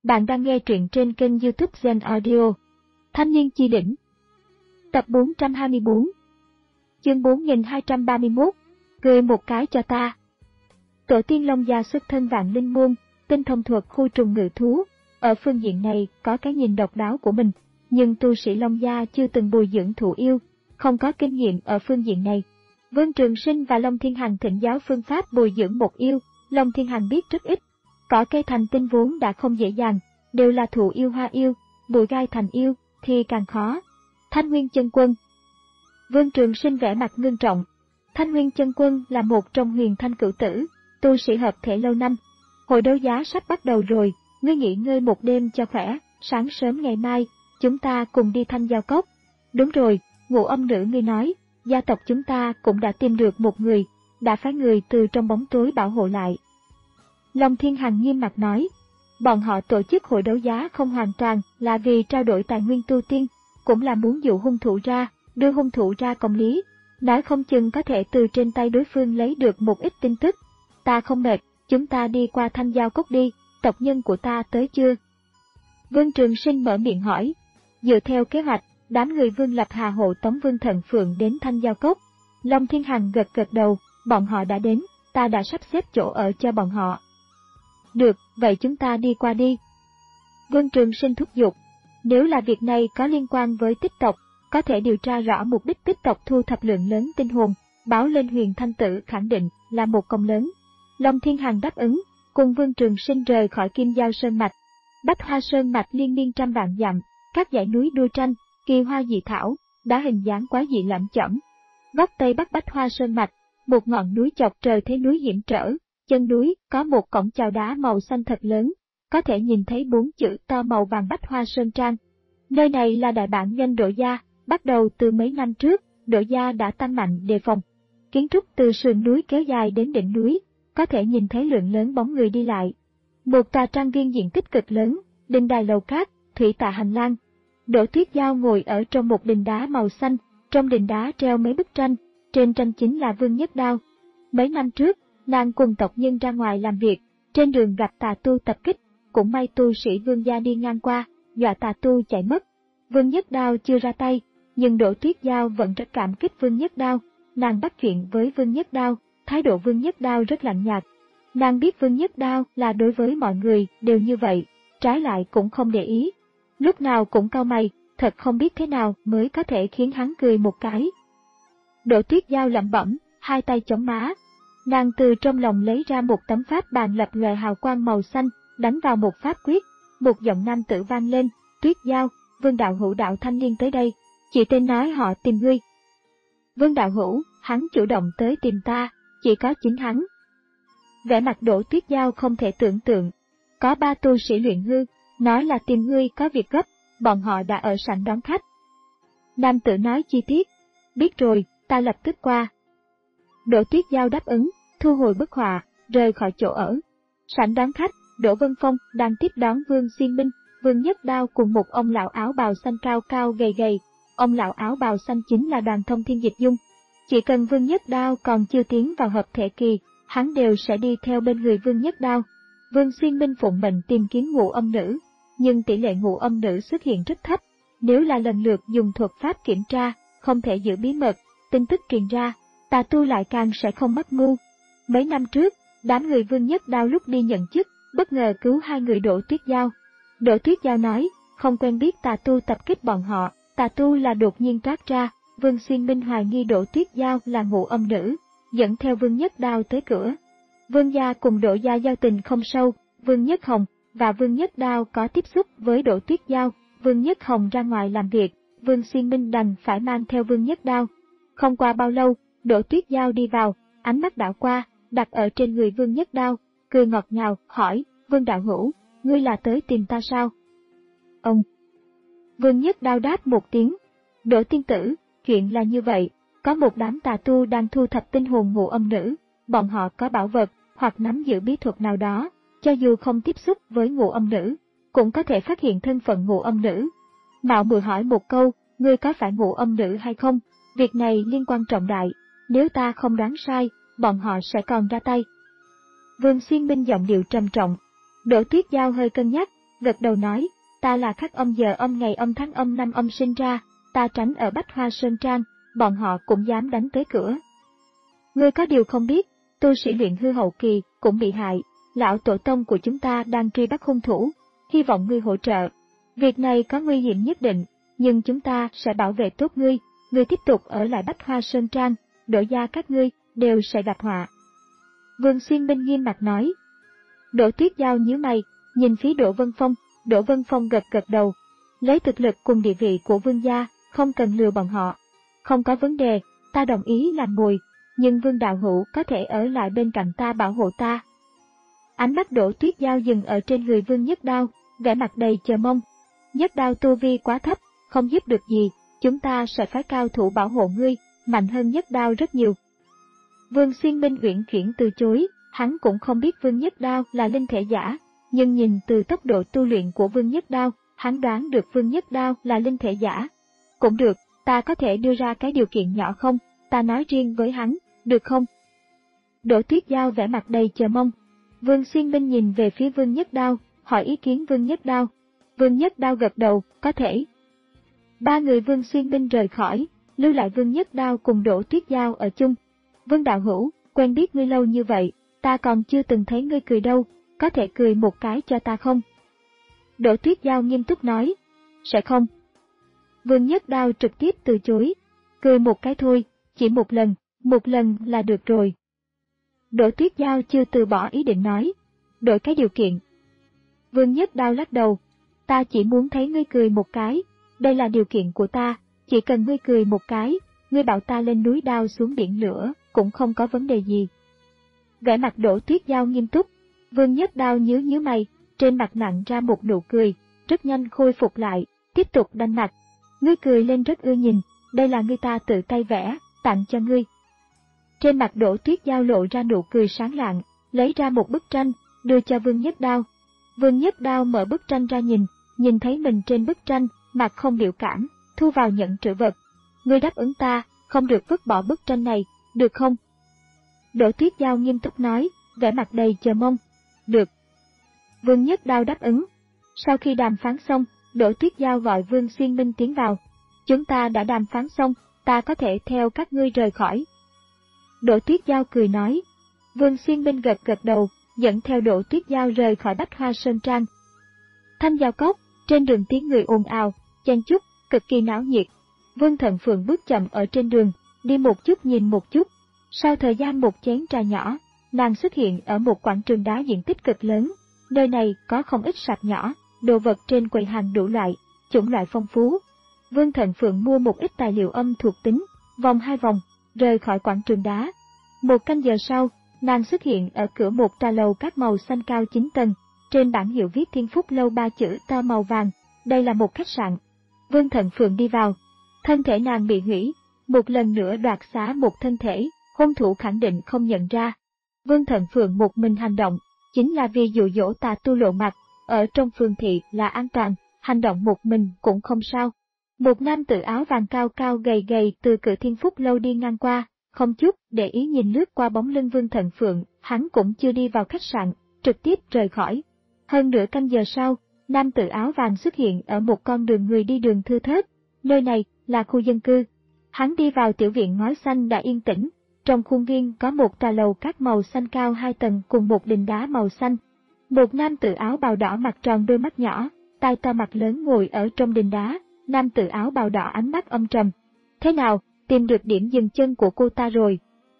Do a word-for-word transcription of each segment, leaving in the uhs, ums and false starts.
Bạn đang nghe truyện trên kênh YouTube Zen Audio. Thanh niên chi đỉnh. Tập bốn trăm hai mươi bốn. Chương bốn nghìn hai trăm ba mươi mốt. Cười một cái cho ta. Tổ tiên Long Gia xuất thân Vạn Linh Môn, tinh thông thuật khu trùng ngự thú. Ở phương diện này có cái nhìn độc đáo của mình, nhưng tu sĩ Long Gia chưa từng bồi dưỡng thụ yêu, không có kinh nghiệm ở phương diện này. Vương Trường Sinh và Long Thiên Hằng thỉnh giáo phương pháp bồi dưỡng một yêu, Long Thiên Hằng biết rất ít. Cỏ cây thành tinh vốn đã không dễ dàng, đều là thụ yêu hoa yêu, bụi gai thành yêu thì càng khó. Thanh Nguyên Chân Quân. Vương Trường Sinh vẻ mặt ngưng trọng. Thanh Nguyên Chân Quân là một trong huyền thanh cửu tử, tu sĩ hợp thể lâu năm. Hội đấu giá sắp bắt đầu rồi, ngươi nghỉ ngơi một đêm cho khỏe, sáng sớm ngày mai, chúng ta cùng đi Thanh Giao Cốc. Đúng rồi, Ngũ Âm Nữ ngươi nói, gia tộc chúng ta cũng đã tìm được một người, đã phái người từ trong bóng tối bảo hộ lại. Long Thiên Hằng nghiêm mặt nói, bọn họ tổ chức hội đấu giá không hoàn toàn là vì trao đổi tài nguyên tu tiên, cũng là muốn dụ hung thủ ra, đưa hung thủ ra công lý, nói không chừng có thể từ trên tay đối phương lấy được một ít tin tức. Ta không mệt, chúng ta đi qua Thanh Giao Cốc đi, tộc nhân của ta tới chưa? Vương Trường Sinh mở miệng hỏi. Dựa theo kế hoạch, đám người Vương Lập Hà hộ tống Vương Thần Phượng đến Thanh Giao Cốc. Long Thiên Hằng gật gật đầu, bọn họ đã đến, ta đã sắp xếp chỗ ở cho bọn họ. Được, vậy chúng ta đi qua đi. Vương Trường Sinh thúc giục. Nếu là việc này có liên quan với tích tộc, có thể điều tra rõ mục đích tích tộc thu thập lượng lớn tinh hồn, báo lên Huyền Thanh Tử khẳng định là một công lớn. Long Thiên Hằng đáp ứng, cùng Vương Trường Sinh rời khỏi Kim Giao Sơn Mạch. Bách Hoa Sơn Mạch liên miên trăm vạn dặm, các dãy núi đua tranh, kỳ hoa dị thảo, đá hình dáng quá dị lẫm chởm. Góc tây bắc Bách Hoa Sơn Mạch, một ngọn núi chọc trời thế núi hiểm trở. Chân núi có một cổng chào đá màu xanh thật lớn, có thể nhìn thấy bốn chữ to màu vàng Bách Hoa Sơn Trang. Nơi này là đại bản doanh Đỗ Gia, bắt đầu từ mấy năm trước, Đỗ Gia đã tăng mạnh đề phòng. Kiến trúc từ sườn núi kéo dài đến đỉnh núi, có thể nhìn thấy lượng lớn bóng người đi lại. Một tòa trang viên diện tích cực lớn, đình đài lầu cát, thủy tạ hành lang. Đỗ Tuyết Giao ngồi ở trong một đình đá màu xanh, trong đình đá treo mấy bức tranh, trên tranh chính là Vương Nhất Đao. Mấy năm trước, nàng cùng tộc nhân ra ngoài làm việc, trên đường gặp tà tu tập kích, cũng may tu sĩ Vương gia đi ngang qua, dọa tà tu chạy mất. Vương Nhất Đao chưa ra tay, nhưng Đỗ Tuyết Giao vẫn rất cảm kích Vương Nhất Đao, nàng bắt chuyện với Vương Nhất Đao, thái độ Vương Nhất Đao rất lạnh nhạt. Nàng biết Vương Nhất Đao là đối với mọi người đều như vậy, trái lại cũng không để ý. Lúc nào cũng cau mày, thật không biết thế nào mới có thể khiến hắn cười một cái. Đỗ Tuyết Giao lẩm bẩm, hai tay chống má. Nàng từ trong lòng lấy ra một tấm pháp bàn lập lòe hào quang màu xanh, đánh vào một pháp quyết, một giọng nam tử vang lên, Tuyết Giao, Vương đạo hữu đạo thanh niên tới đây, chị tên nói họ tìm ngươi. Vương đạo hữu, hắn chủ động tới tìm ta, chỉ có chính hắn. Vẻ mặt Đỗ Tuyết Giao không thể tưởng tượng, có ba tu sĩ luyện hư, nói là tìm ngươi có việc gấp, bọn họ đã ở sảnh đón khách. Nam tử nói chi tiết, biết rồi, ta lập tức qua. Đỗ Tuyết Giao đáp ứng, thu hồi bức họa, rời khỏi chỗ ở. Sảnh đón khách, Đỗ Vân Phong đang tiếp đón Vương Xuyên Minh, Vương Nhất Đao cùng một ông lão áo bào xanh cao cao gầy gầy. Ông lão áo bào xanh chính là Đoàn Thông Thiên Dịch Dung. Chỉ cần Vương Nhất Đao còn chưa tiến vào hợp thể kỳ, hắn đều sẽ đi theo bên người Vương Nhất Đao. Vương Xuyên Minh phụng mệnh tìm kiếm Ngũ Âm Nữ, nhưng tỷ lệ Ngũ Âm Nữ xuất hiện rất thấp. Nếu là lần lượt dùng thuật pháp kiểm tra, không thể giữ bí mật, tin tức truyền ra, tà tu lại càng sẽ không mắc mưu. Mấy năm trước, đám người Vương Nhất Đao lúc đi nhận chức, bất ngờ cứu hai người Đỗ Tuyết Giao. Đỗ Tuyết Giao nói, không quen biết tà tu tập kích bọn họ, tà tu là đột nhiên toát ra. Vương Xuyên Minh hoài nghi Đỗ Tuyết Giao là Ngũ Âm Nữ, dẫn theo Vương Nhất Đao tới cửa. Vương gia cùng Đỗ gia giao tình không sâu, Vương Nhất Hồng và Vương Nhất Đao có tiếp xúc với Đỗ Tuyết Giao. Vương Nhất Hồng ra ngoài làm việc, Vương Xuyên Minh đành phải mang theo Vương Nhất Đao. Không qua bao lâu, Đỗ Tuyết Giao đi vào, ánh mắt đảo qua, đặt ở trên người Vương Nhất Đao, cười ngọt ngào, hỏi, Vương đạo hữu, ngươi là tới tìm ta sao? Ông! Vương Nhất Đao đáp một tiếng. Đỗ tiên tử, chuyện là như vậy, có một đám tà tu đang thu thập tinh hồn Ngũ Âm Nữ, bọn họ có bảo vật, hoặc nắm giữ bí thuật nào đó, cho dù không tiếp xúc với Ngũ Âm Nữ, cũng có thể phát hiện thân phận Ngũ Âm Nữ. Mạo muội hỏi một câu, ngươi có phải Ngũ Âm Nữ hay không? Việc này liên quan trọng đại, nếu ta không đoán sai, bọn họ sẽ còn ra tay. Vương Xuyên Minh giọng điệu trầm trọng. Đỗ Tuyết Giao hơi cân nhắc, gật đầu nói, ta là khắc âm giờ âm ngày âm tháng âm năm âm sinh ra, ta tránh ở Bách Hoa Sơn Trang, bọn họ cũng dám đánh tới cửa. Ngươi có điều không biết, tu sĩ luyện hư hậu kỳ cũng bị hại, lão tổ tông của chúng ta đang truy bắt hung thủ, hy vọng ngươi hỗ trợ. Việc này có nguy hiểm nhất định, nhưng chúng ta sẽ bảo vệ tốt ngươi, ngươi tiếp tục ở lại Bách Hoa Sơn Trang, Đỗ gia các ngươi đều sẽ gặp họa. Vương Xuyên Minh nghiêm mặt nói. Đỗ Tuyết Giao nhíu mày, nhìn phía Đỗ Vân Phong, Đỗ Vân Phong gật gật đầu. Lấy thực lực cùng địa vị của Vương gia, không cần lừa bọn họ. Không có vấn đề, ta đồng ý làm mồi, nhưng Vương Đạo Hữu có thể ở lại bên cạnh ta bảo hộ ta. Ánh mắt Đỗ Tuyết Giao dừng ở trên người Vương Nhất Đao, vẻ mặt đầy chờ mong. Nhất Đao tu vi quá thấp, không giúp được gì, chúng ta sẽ phái cao thủ bảo hộ ngươi, mạnh hơn Nhất Đao rất nhiều. Vương Xuyên Minh uyển chuyển từ chối, hắn cũng không biết Vương Nhất Đao là linh thể giả, nhưng nhìn từ tốc độ tu luyện của Vương Nhất Đao, hắn đoán được Vương Nhất Đao là linh thể giả. Cũng được, ta có thể đưa ra cái điều kiện nhỏ không, ta nói riêng với hắn, được không? Đỗ Tuyết Giao vẻ mặt đầy chờ mong. Vương Xuyên Minh nhìn về phía Vương Nhất Đao, hỏi ý kiến Vương Nhất Đao. Vương Nhất Đao gật đầu, có thể. Ba người Vương Xuyên Minh rời khỏi, lưu lại Vương Nhất Đao cùng Đỗ Tuyết Giao ở chung. Vương Đạo Hữu, quen biết ngươi lâu như vậy, ta còn chưa từng thấy ngươi cười đâu, có thể cười một cái cho ta không? Đỗ Tuyết Giao nghiêm túc nói, sẽ không. Vương Nhất Đao trực tiếp từ chối, cười một cái thôi, chỉ một lần, một lần là được rồi. Đỗ Tuyết Giao chưa từ bỏ ý định nói, đổi cái điều kiện. Vương Nhất Đao lắc đầu, ta chỉ muốn thấy ngươi cười một cái, đây là điều kiện của ta, chỉ cần ngươi cười một cái, ngươi bảo ta lên núi đao xuống biển lửa, cũng không có vấn đề gì. Vẻ mặt Đỗ Tuyết Giao nghiêm túc, Vương Nhất Đao nhíu nhíu mày, trên mặt nặn ra một nụ cười, rất nhanh khôi phục lại, tiếp tục đanh mặt. Ngươi cười lên rất ưa nhìn, đây là ngươi ta tự tay vẽ, tặng cho ngươi. Trên mặt Đỗ Tuyết Giao lộ ra nụ cười sáng lạng, lấy ra một bức tranh, đưa cho Vương Nhất Đao. Vương Nhất Đao mở bức tranh ra nhìn, nhìn thấy mình trên bức tranh, mặt không biểu cảm, thu vào nhận trữ vật. Ngươi đáp ứng ta, không được vứt bỏ bức tranh này, được không? Đỗ Tuyết Giao nghiêm túc nói, vẻ mặt đầy chờ mong. Được. Vương Nhất Đao đáp ứng. Sau khi đàm phán xong, Đỗ Tuyết Giao gọi Vương Xuyên Minh tiến vào. Chúng ta đã đàm phán xong, ta có thể theo các ngươi rời khỏi. Đỗ Tuyết Giao cười nói. Vương Xuyên Minh gật gật đầu, dẫn theo Đỗ Tuyết Giao rời khỏi Bách Hoa Sơn Trang. Thanh Giao Cốc, trên đường tiếng người ồn ào, chen chúc, cực kỳ náo nhiệt. Vương Thận Phượng bước chậm ở trên đường, đi một chút nhìn một chút. Sau thời gian một chén trà nhỏ, nàng xuất hiện ở một quảng trường đá diện tích cực lớn. Nơi này có không ít sạp nhỏ, đồ vật trên quầy hàng đủ loại, chủng loại phong phú. Vương Thận Phượng mua một ít tài liệu âm thuộc tính, vòng hai vòng, rời khỏi quảng trường đá. Một canh giờ sau, nàng xuất hiện ở cửa một trà lầu các màu xanh cao chín tầng, trên bảng hiệu viết Thiên Phúc Lâu ba chữ to màu vàng, đây là một khách sạn. Vương Thận Phượng đi vào, thân thể nàng bị hủy, một lần nữa đoạt xá một thân thể, hung thủ khẳng định không nhận ra. Vương Thận Phượng một mình hành động, chính là vì dụ dỗ tà tu lộ mặt, ở trong phường thị là an toàn, hành động một mình cũng không sao. Một nam tử áo vàng cao cao gầy gầy từ cửa Thiên Phúc Lâu đi ngang qua, không chút để ý nhìn lướt qua bóng lưng Vương Thận Phượng, hắn cũng chưa đi vào khách sạn, trực tiếp rời khỏi. Hơn nửa canh giờ sau, nam tử áo vàng xuất hiện ở một con đường người đi đường thưa thớt, nơi này là khu dân cư. Hắn đi vào tiểu viện ngói xanh đã yên tĩnh, trong khuôn viên có một trà lầu các màu xanh cao hai tầng cùng một đình đá màu xanh. Một nam tử áo bào đỏ mặt tròn đôi mắt nhỏ, tai to mặt lớn ngồi ở trong đình đá, nam tử áo bào đỏ ánh mắt âm trầm. Thế nào, tìm được điểm dừng chân của cô ta rồi?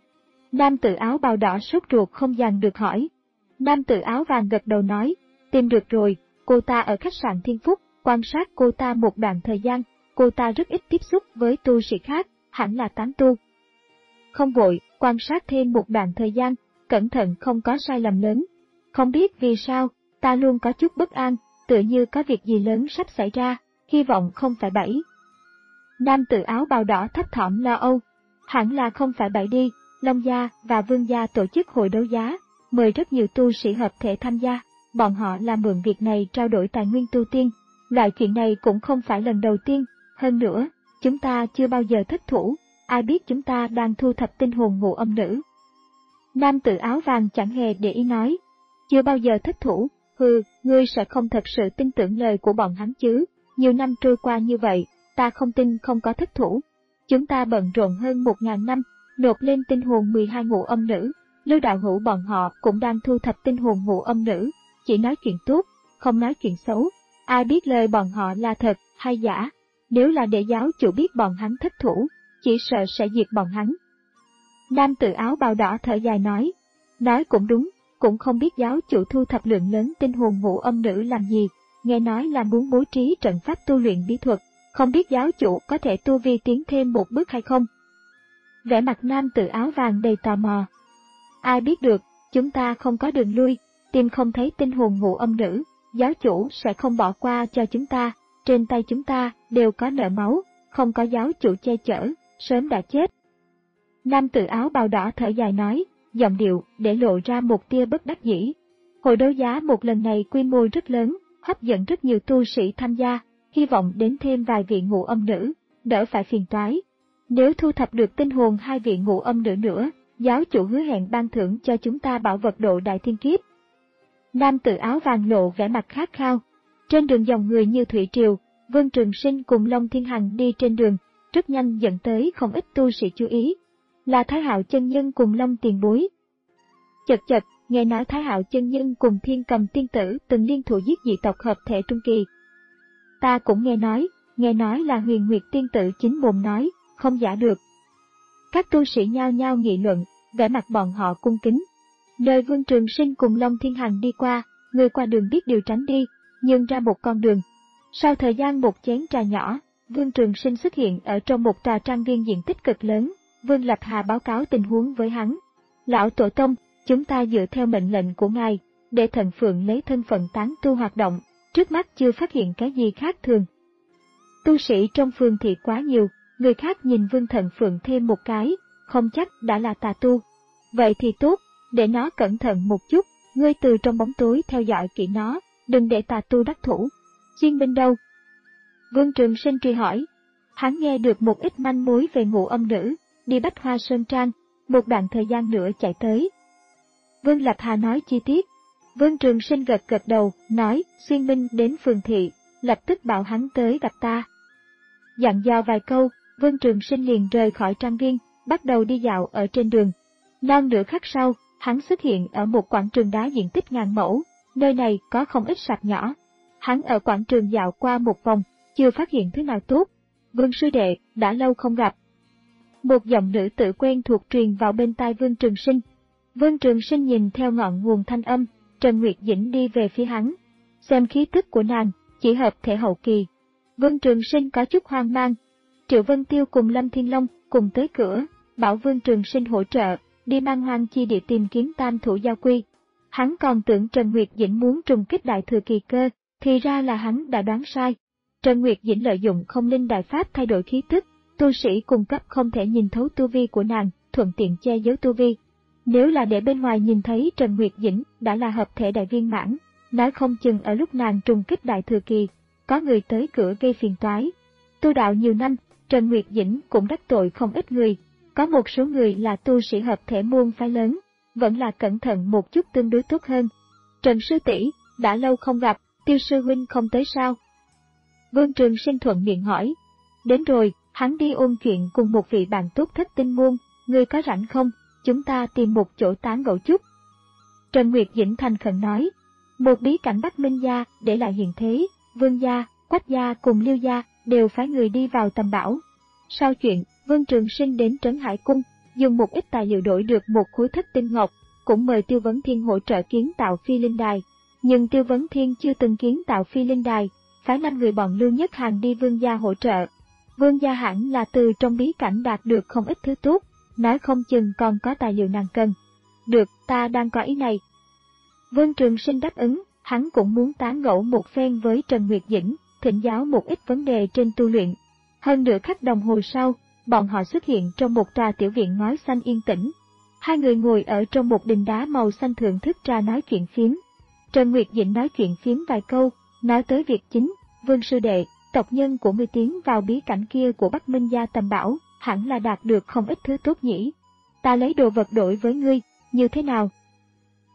Nam tử áo bào đỏ sốt ruột không dằn được hỏi. Nam tử áo vàng gật đầu nói, tìm được rồi, cô ta ở khách sạn Thiên Phúc, quan sát cô ta một đoạn thời gian, cô ta rất ít tiếp xúc với tu sĩ khác, hẳn là tán tu. Không vội, quan sát thêm một đoạn thời gian, cẩn thận không có sai lầm lớn. Không biết vì sao, ta luôn có chút bất an, tựa như có việc gì lớn sắp xảy ra, hy vọng không phải bẫy. Nam tử áo bào đỏ thấp thỏm lo âu, hẳn là không phải bẫy đi, Long gia và Vương gia tổ chức hội đấu giá, mời rất nhiều tu sĩ hợp thể tham gia, bọn họ làm mượn việc này trao đổi tài nguyên tu tiên, loại chuyện này cũng không phải lần đầu tiên, hơn nữa, chúng ta chưa bao giờ thất thủ, ai biết chúng ta đang thu thập tinh hồn ngụ âm nữ. Nam tử áo vàng chẳng hề để ý nói, chưa bao giờ thất thủ, Hừ, ngươi sẽ không thật sự tin tưởng lời của bọn hắn chứ, nhiều năm trôi qua như vậy, ta không tin không có thất thủ. Chúng ta bận rộn hơn một ngàn năm, nộp lên tinh hồn mười hai ngũ âm nữ, Lưu đạo hữu bọn họ cũng đang thu thập tinh hồn ngũ âm nữ, chỉ nói chuyện tốt, không nói chuyện xấu, ai biết lời bọn họ là thật hay giả, nếu là để giáo chủ biết bọn hắn thất thủ, chỉ sợ sẽ diệt bọn hắn. Nam tử áo bào đỏ thở dài nói, nói cũng đúng, cũng không biết giáo chủ thu thập lượng lớn tinh hồn ngũ âm nữ làm gì, nghe nói là muốn bố trí trận pháp tu luyện bí thuật, không biết giáo chủ có thể tu vi tiến thêm một bước hay không. Vẻ mặt nam tử áo vàng đầy tò mò. Ai biết được, chúng ta không có đường lui, tìm không thấy tinh hồn ngũ âm nữ, giáo chủ sẽ không bỏ qua cho chúng ta, trên tay chúng ta đều có nợ máu, không có giáo chủ che chở, sớm đã chết. Nam tử áo bào đỏ thở dài nói, giọng điệu để lộ ra một tia bất đắc dĩ. Hội đấu giá một lần này quy mô rất lớn, hấp dẫn rất nhiều tu sĩ tham gia, hy vọng đến thêm vài vị ngũ âm nữ, đỡ phải phiền toái. Nếu thu thập được tinh hồn hai vị ngũ âm nữ nữa, giáo chủ hứa hẹn ban thưởng cho chúng ta bảo vật độ đại thiên kiếp. Nam tử áo vàng lộ vẻ mặt khát khao. Trên đường dòng người như thủy triều, Vương Trường Sinh cùng Long Thiên Hằng đi trên đường, rất nhanh dẫn tới không ít tu sĩ chú ý. Là Thái Hạo chân nhân cùng Long tiền bối. Chật chật, nghe nói Thái Hạo chân nhân cùng Thiên Cầm tiên tử từng liên thủ giết dị tộc hợp thể trung kỳ. Ta cũng nghe nói, nghe nói là Huyền Nguyệt tiên tử chính mồm nói, không giả được. Các tu sĩ nhao nhao nghị luận, vẻ mặt bọn họ cung kính. Nơi Vương Trường Sinh cùng Long Thiên Hằng đi qua, người qua đường biết điều tránh đi, nhưng ra một con đường. Sau thời gian một chén trà nhỏ, Vương Trường Sinh xuất hiện ở trong một tòa trang viên diện tích cực lớn. Vương Lập Hà báo cáo tình huống với hắn. Lão Tổ Tông, chúng ta dựa theo mệnh lệnh của ngài, để Thần Phượng lấy thân phận tán tu hoạt động, trước mắt chưa phát hiện cái gì khác thường. Tu sĩ trong phường thị quá nhiều, người khác nhìn Vương Thần Phượng thêm một cái, không chắc đã là tà tu. Vậy thì tốt, để nó cẩn thận một chút, ngươi từ trong bóng tối theo dõi kỹ nó, đừng để tà tu đắc thủ. Xuyên binh đâu? Vương Trường Sinh truy hỏi. Hắn nghe được một ít manh mối về ngũ âm nữ, đi Bách Hoa Sơn Trang, một đoạn thời gian nữa chạy tới. Vương Lập Hà nói chi tiết. Vương Trường Sinh gật gật đầu, nói, Xuyên binh đến phường thị, lập tức bảo hắn tới gặp ta. Dặn dò vài câu, Vương Trường Sinh liền rời khỏi trang viên, bắt đầu đi dạo ở trên đường. Non nửa khắc sau, hắn xuất hiện ở một quảng trường đá diện tích ngàn mẫu, nơi này có không ít sạp nhỏ. Hắn ở quảng trường dạo qua một vòng, chưa phát hiện thứ nào tốt. Vương sư đệ, đã lâu không gặp. Một giọng nữ tử quen thuộc truyền vào bên tai Vương Trường Sinh. Vương Trường Sinh nhìn theo ngọn nguồn thanh âm, Trần Nguyệt Dĩnh đi về phía hắn. Xem khí tức của nàng, chỉ hợp thể hậu kỳ. Vương Trường Sinh có chút hoang mang. Triệu Vân Tiêu cùng Lâm Thiên Long cùng tới cửa, bảo Vương Trường Sinh hỗ trợ, đi mang hoang chi địa tìm kiếm tam thủ giao quy. Hắn còn tưởng Trần Nguyệt Dĩnh muốn trùng kích đại thừa kỳ cơ, thì ra là hắn đã đoán sai. Trần Nguyệt Dĩnh lợi dụng không linh đại pháp thay đổi khí tức, tu sĩ cung cấp không thể nhìn thấu tu vi của nàng, thuận tiện che giấu tu vi. Nếu là để bên ngoài nhìn thấy Trần Nguyệt Dĩnh đã là hợp thể đại viên mãn, nói không chừng ở lúc nàng trùng kích đại thừa kỳ, có người tới cửa gây phiền toái. Tu đạo nhiều năm, Trần Nguyệt Dĩnh cũng đắc tội không ít người, có một số người là tu sĩ hợp thể môn phái lớn, vẫn là cẩn thận một chút tương đối tốt hơn. Trần sư tỷ, đã lâu không gặp, Tiêu sư huynh không tới sao? Vương Trường Sinh thuận miệng hỏi. Đến rồi, hắn đi ôn chuyện cùng một vị bạn tốt thất tinh môn, ngươi có rảnh không, chúng ta tìm một chỗ tán gẫu chút. Trần Nguyệt Dĩnh thành khẩn nói. Một bí cảnh Bắc Minh gia để lại hiện thế, Vương gia, Quách gia cùng Liêu gia đều phái người đi vào tầm bảo. Sau chuyện, Vương Trường Sinh đến Trấn Hải Cung, dùng một ít tài liệu đổi được một khối thất tinh ngọc, cũng mời Tiêu Vấn Thiên hỗ trợ kiến tạo phi linh đài. Nhưng Tiêu Vấn Thiên chưa từng kiến tạo phi linh đài, phái năm người bọn Lưu Nhất Hàng đi Vương gia hỗ trợ. Vương gia hẳn là từ trong bí cảnh đạt được không ít thứ tốt, nói không chừng còn có tài liệu nàng cần. Được, ta đang có ý này. Vương Trường Sinh đáp ứng, hắn cũng muốn tán gẫu một phen với Trần Nguyệt Dĩnh, thỉnh giáo một ít vấn đề trên tu luyện. Hơn nửa khắc đồng hồ sau, bọn họ xuất hiện trong một tòa tiểu viện ngói xanh yên tĩnh. Hai người ngồi ở trong một đình đá màu xanh thưởng thức trà nói chuyện phiếm. Trần Nguyệt Dĩnh nói chuyện phiếm vài câu, nói tới việc chính, Vương sư đệ, tộc nhân của ngươi tiến vào bí cảnh kia của Bắc Minh gia tầm bảo, hẳn là đạt được không ít thứ tốt nhỉ. Ta lấy đồ vật đổi với ngươi, như thế nào?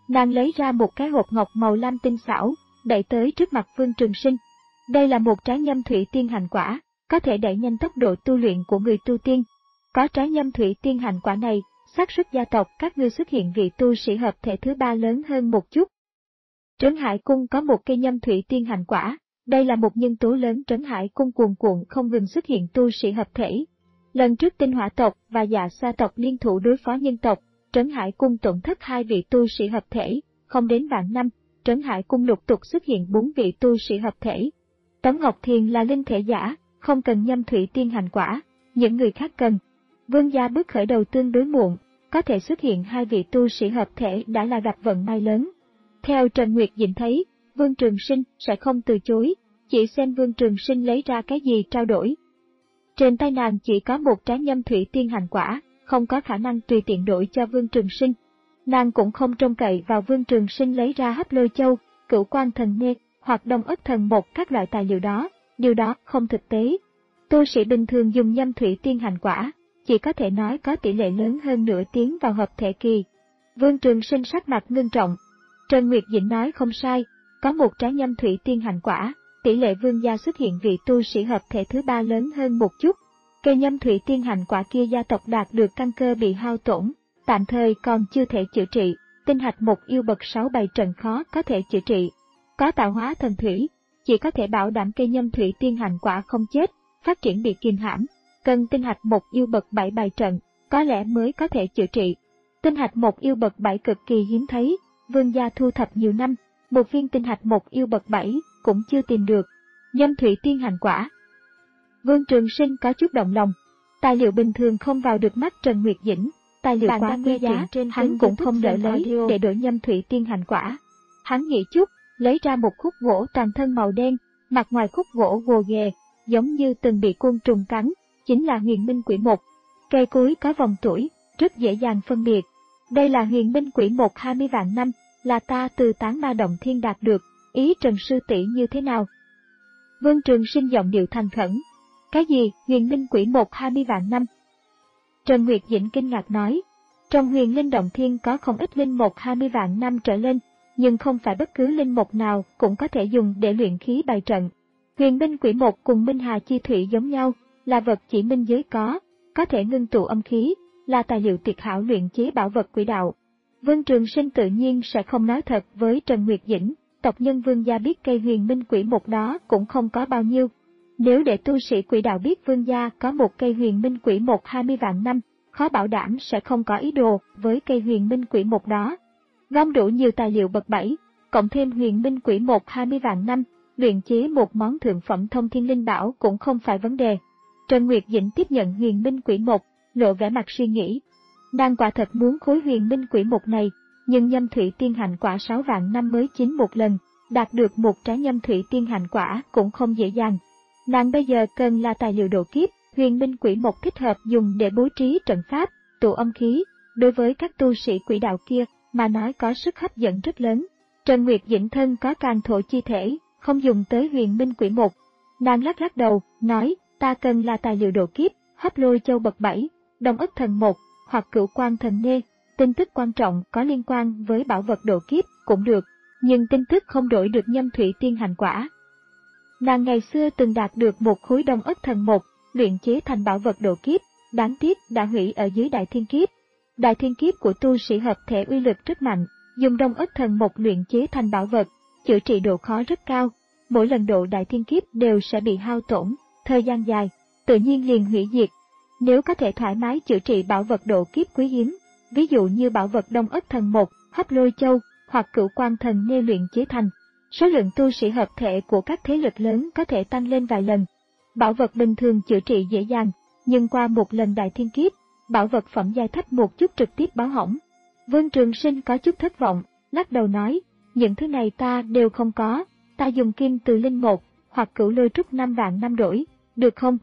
Nàng lấy ra một cái hộp ngọc màu lam tinh xảo, đẩy tới trước mặt Vương Trường Sinh. Đây là một trái nhâm thủy tiên hành quả, có thể đẩy nhanh tốc độ tu luyện của người tu tiên. Có trái nhâm thủy tiên hành quả này, xác suất gia tộc các ngươi xuất hiện vị tu sĩ hợp thể thứ ba lớn hơn một chút. Trấn Hải Cung có một cây nhâm thủy tiên hành quả, đây là một nhân tố lớn. Trấn Hải Cung cuồn cuộn không ngừng xuất hiện tu sĩ hợp thể. Lần trước Tinh Hỏa tộc và Dạ Sa tộc liên thủ đối phó nhân tộc, Trấn Hải Cung tổn thất hai vị tu sĩ hợp thể, không đến vạn năm, Trấn Hải Cung lục tục xuất hiện bốn vị tu sĩ hợp thể. Tống Ngọc Thiền là linh thể giả, không cần nhâm thủy tiên hành quả, những người khác cần. Vương gia bước khởi đầu tương đối muộn, có thể xuất hiện hai vị tu sĩ hợp thể đã là gặp vận may lớn. Theo Trần Nguyệt Dĩnh thấy, Vương Trường Sinh sẽ không từ chối, chỉ xem Vương Trường Sinh lấy ra cái gì trao đổi. Trên tay nàng chỉ có một trái nhâm thủy tiên hành quả, không có khả năng tùy tiện đổi cho Vương Trường Sinh. Nàng cũng không trông cậy vào Vương Trường Sinh lấy ra Hấp Lôi Châu, Cửu Quan Thần Nê hoặc Đông Ất Thần Một các loại tài liệu đó, điều đó không thực tế. Tu sĩ bình thường dùng nhâm thủy tiên hành quả, chỉ có thể nói có tỷ lệ lớn hơn nửa tiến vào hợp thể kỳ. Vương Trường Sinh sắc mặt ngưng trọng. Trần Nguyệt Dĩnh nói không sai, có một trái nhâm thủy tiên hành quả, tỷ lệ vương gia xuất hiện vị tu sĩ hợp thể thứ ba lớn hơn một chút. Cây nhâm thủy tiên hành quả kia gia tộc đạt được căn cơ bị hao tổn, tạm thời còn chưa thể chữa trị, tinh hạch một yêu bậc sáu bày trận khó có thể chữa trị. Có tạo hóa thần thủy, chỉ có thể bảo đảm cây nhâm thủy tiên hành quả không chết, phát triển bị kìm hãm, cần tinh hạch một yêu bậc bảy bày trận, có lẽ mới có thể chữa trị. Tinh hạch một yêu bậc bảy cực kỳ hiếm thấy, vương gia thu thập nhiều năm, một viên tinh hạch một yêu bậc bảy cũng chưa tìm được. Nhâm thủy tiên hành quả. Vương Trường Sinh có chút động lòng. Tài liệu bình thường không vào được mắt Trần Nguyệt Dĩnh, tài liệu quá quý giá, hắn cũng không nỡ lấy để đổi nhâm thủy tiên hành quả. Hắn nghĩ chút, lấy ra một khúc gỗ toàn thân màu đen, mặt ngoài khúc gỗ gồ ghề, giống như từng bị côn trùng cắn, chính là huyền minh quỷ mục. Cây cối có vòng tuổi, rất dễ dàng phân biệt. Đây là huyền minh quỷ mục hai mươi vạn năm, là ta từ tán ma động thiên đạt được, ý Trần sư tỷ như thế nào? Vương Trường Sinh giọng điệu thành khẩn. Cái gì, huyền minh quỷ mục hai mươi vạn năm? Trần Nguyệt Dĩnh kinh ngạc nói, trong huyền linh động thiên có không ít linh mục hai mươi vạn năm trở lên, nhưng không phải bất cứ linh mục nào cũng có thể dùng để luyện khí bài trận. Huyền minh quỷ mục cùng minh hà chi thủy giống nhau, là vật chỉ minh giới có, có thể ngưng tụ âm khí, là tài liệu tuyệt hảo luyện chế bảo vật quỷ đạo. Vương Trường Sinh tự nhiên sẽ không nói thật với Trần Nguyệt Dĩnh, tộc nhân Vương gia biết cây huyền minh quỷ mục đó cũng không có bao nhiêu. Nếu để tu sĩ quỷ đạo biết Vương gia có một cây huyền minh quỷ mục hai mươi vạn năm, khó bảo đảm sẽ không có ý đồ với cây huyền minh quỷ mục đó. Gom đủ nhiều tài liệu bậc bảy, cộng thêm huyền minh quỷ mục hai mươi vạn năm, luyện chế một món thượng phẩm thông thiên linh bảo cũng không phải vấn đề. Trần Nguyệt Dĩnh tiếp nhận huyền minh quỷ mục, lộ vẻ mặt suy nghĩ. Nàng quả thật muốn khối huyền minh quỷ mục này, nhưng nhâm thủy tiên hành quả sáu vạn năm mới chín một lần, đạt được một trái nhâm thủy tiên hành quả cũng không dễ dàng. Nàng bây giờ cần là tài liệu độ kiếp, huyền minh quỷ mục thích hợp dùng để bố trí trận pháp, tụ âm khí, đối với các tu sĩ quỷ đạo kia mà nói có sức hấp dẫn rất lớn. Trần Nguyệt Dĩnh thân có càn thổ chi thể, không dùng tới huyền minh quỷ mục. Nàng lắc lắc đầu, nói, ta cần là tài liệu độ kiếp, Hấp Lôi Châu bậc bảy, Đông Ất Thần Một, hoặc Cửu Quan Thần Nê, tin tức quan trọng có liên quan với bảo vật độ kiếp cũng được, nhưng tin tức không đổi được nhâm thủy tiên hành quả. Nàng ngày xưa từng đạt được một khối Đông Ất Thần Một, luyện chế thành bảo vật độ kiếp, đáng tiếc đã hủy ở dưới Đại Thiên Kiếp. Đại Thiên Kiếp của tu sĩ hợp thể uy lực rất mạnh, dùng Đông Ất Thần Một luyện chế thành bảo vật, chữa trị độ khó rất cao, mỗi lần độ Đại Thiên Kiếp đều sẽ bị hao tổn, thời gian dài, tự nhiên liền hủy diệt. Nếu có thể thoải mái chữa trị bảo vật độ kiếp quý hiếm, ví dụ như bảo vật Đông Ất Thần Một, Hấp Lôi Châu hoặc Cửu Quan Thần Nê luyện chế thành, số lượng tu sĩ hợp thể của các thế lực lớn có thể tăng lên vài lần. Bảo vật bình thường chữa trị dễ dàng, nhưng qua một lần Đại Thiên Kiếp, bảo vật phẩm giai thấp một chút trực tiếp báo hỏng. Vương Trường Sinh có chút thất vọng, lắc đầu nói, những thứ này ta đều không có, ta dùng kim từ linh một hoặc cửu lôi trúc năm vạn năm đổi, được không?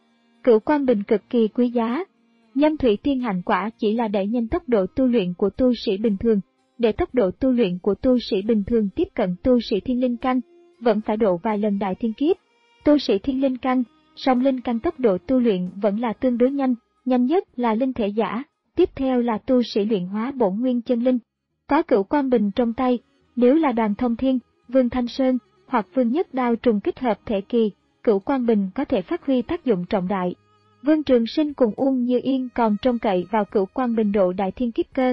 Cửu Quan Bình cực kỳ quý giá. Nhâm thủy tiên hành quả chỉ là đẩy nhanh tốc độ tu luyện của tu sĩ bình thường, để tốc độ tu luyện của tu sĩ bình thường tiếp cận tu sĩ thiên linh căn, vẫn phải độ vài lần Đại Thiên Kiếp. Tu sĩ thiên linh căn, song linh căn tốc độ tu luyện vẫn là tương đối nhanh, nhanh nhất là linh thể giả, tiếp theo là tu sĩ luyện hóa bổn nguyên chân linh. Có Cửu Quang Bình trong tay, nếu là Đoàn Thông Thiên, Vương Thanh Sơn hoặc Vương Nhất Đao trùng kích hợp thể kỳ, Cửu Quang Bình có thể phát huy tác dụng trọng đại. Vương Trường Sinh cùng Uông Như Yên còn trông cậy vào Cửu Quang Bình độ đại thiên kiếp cơ.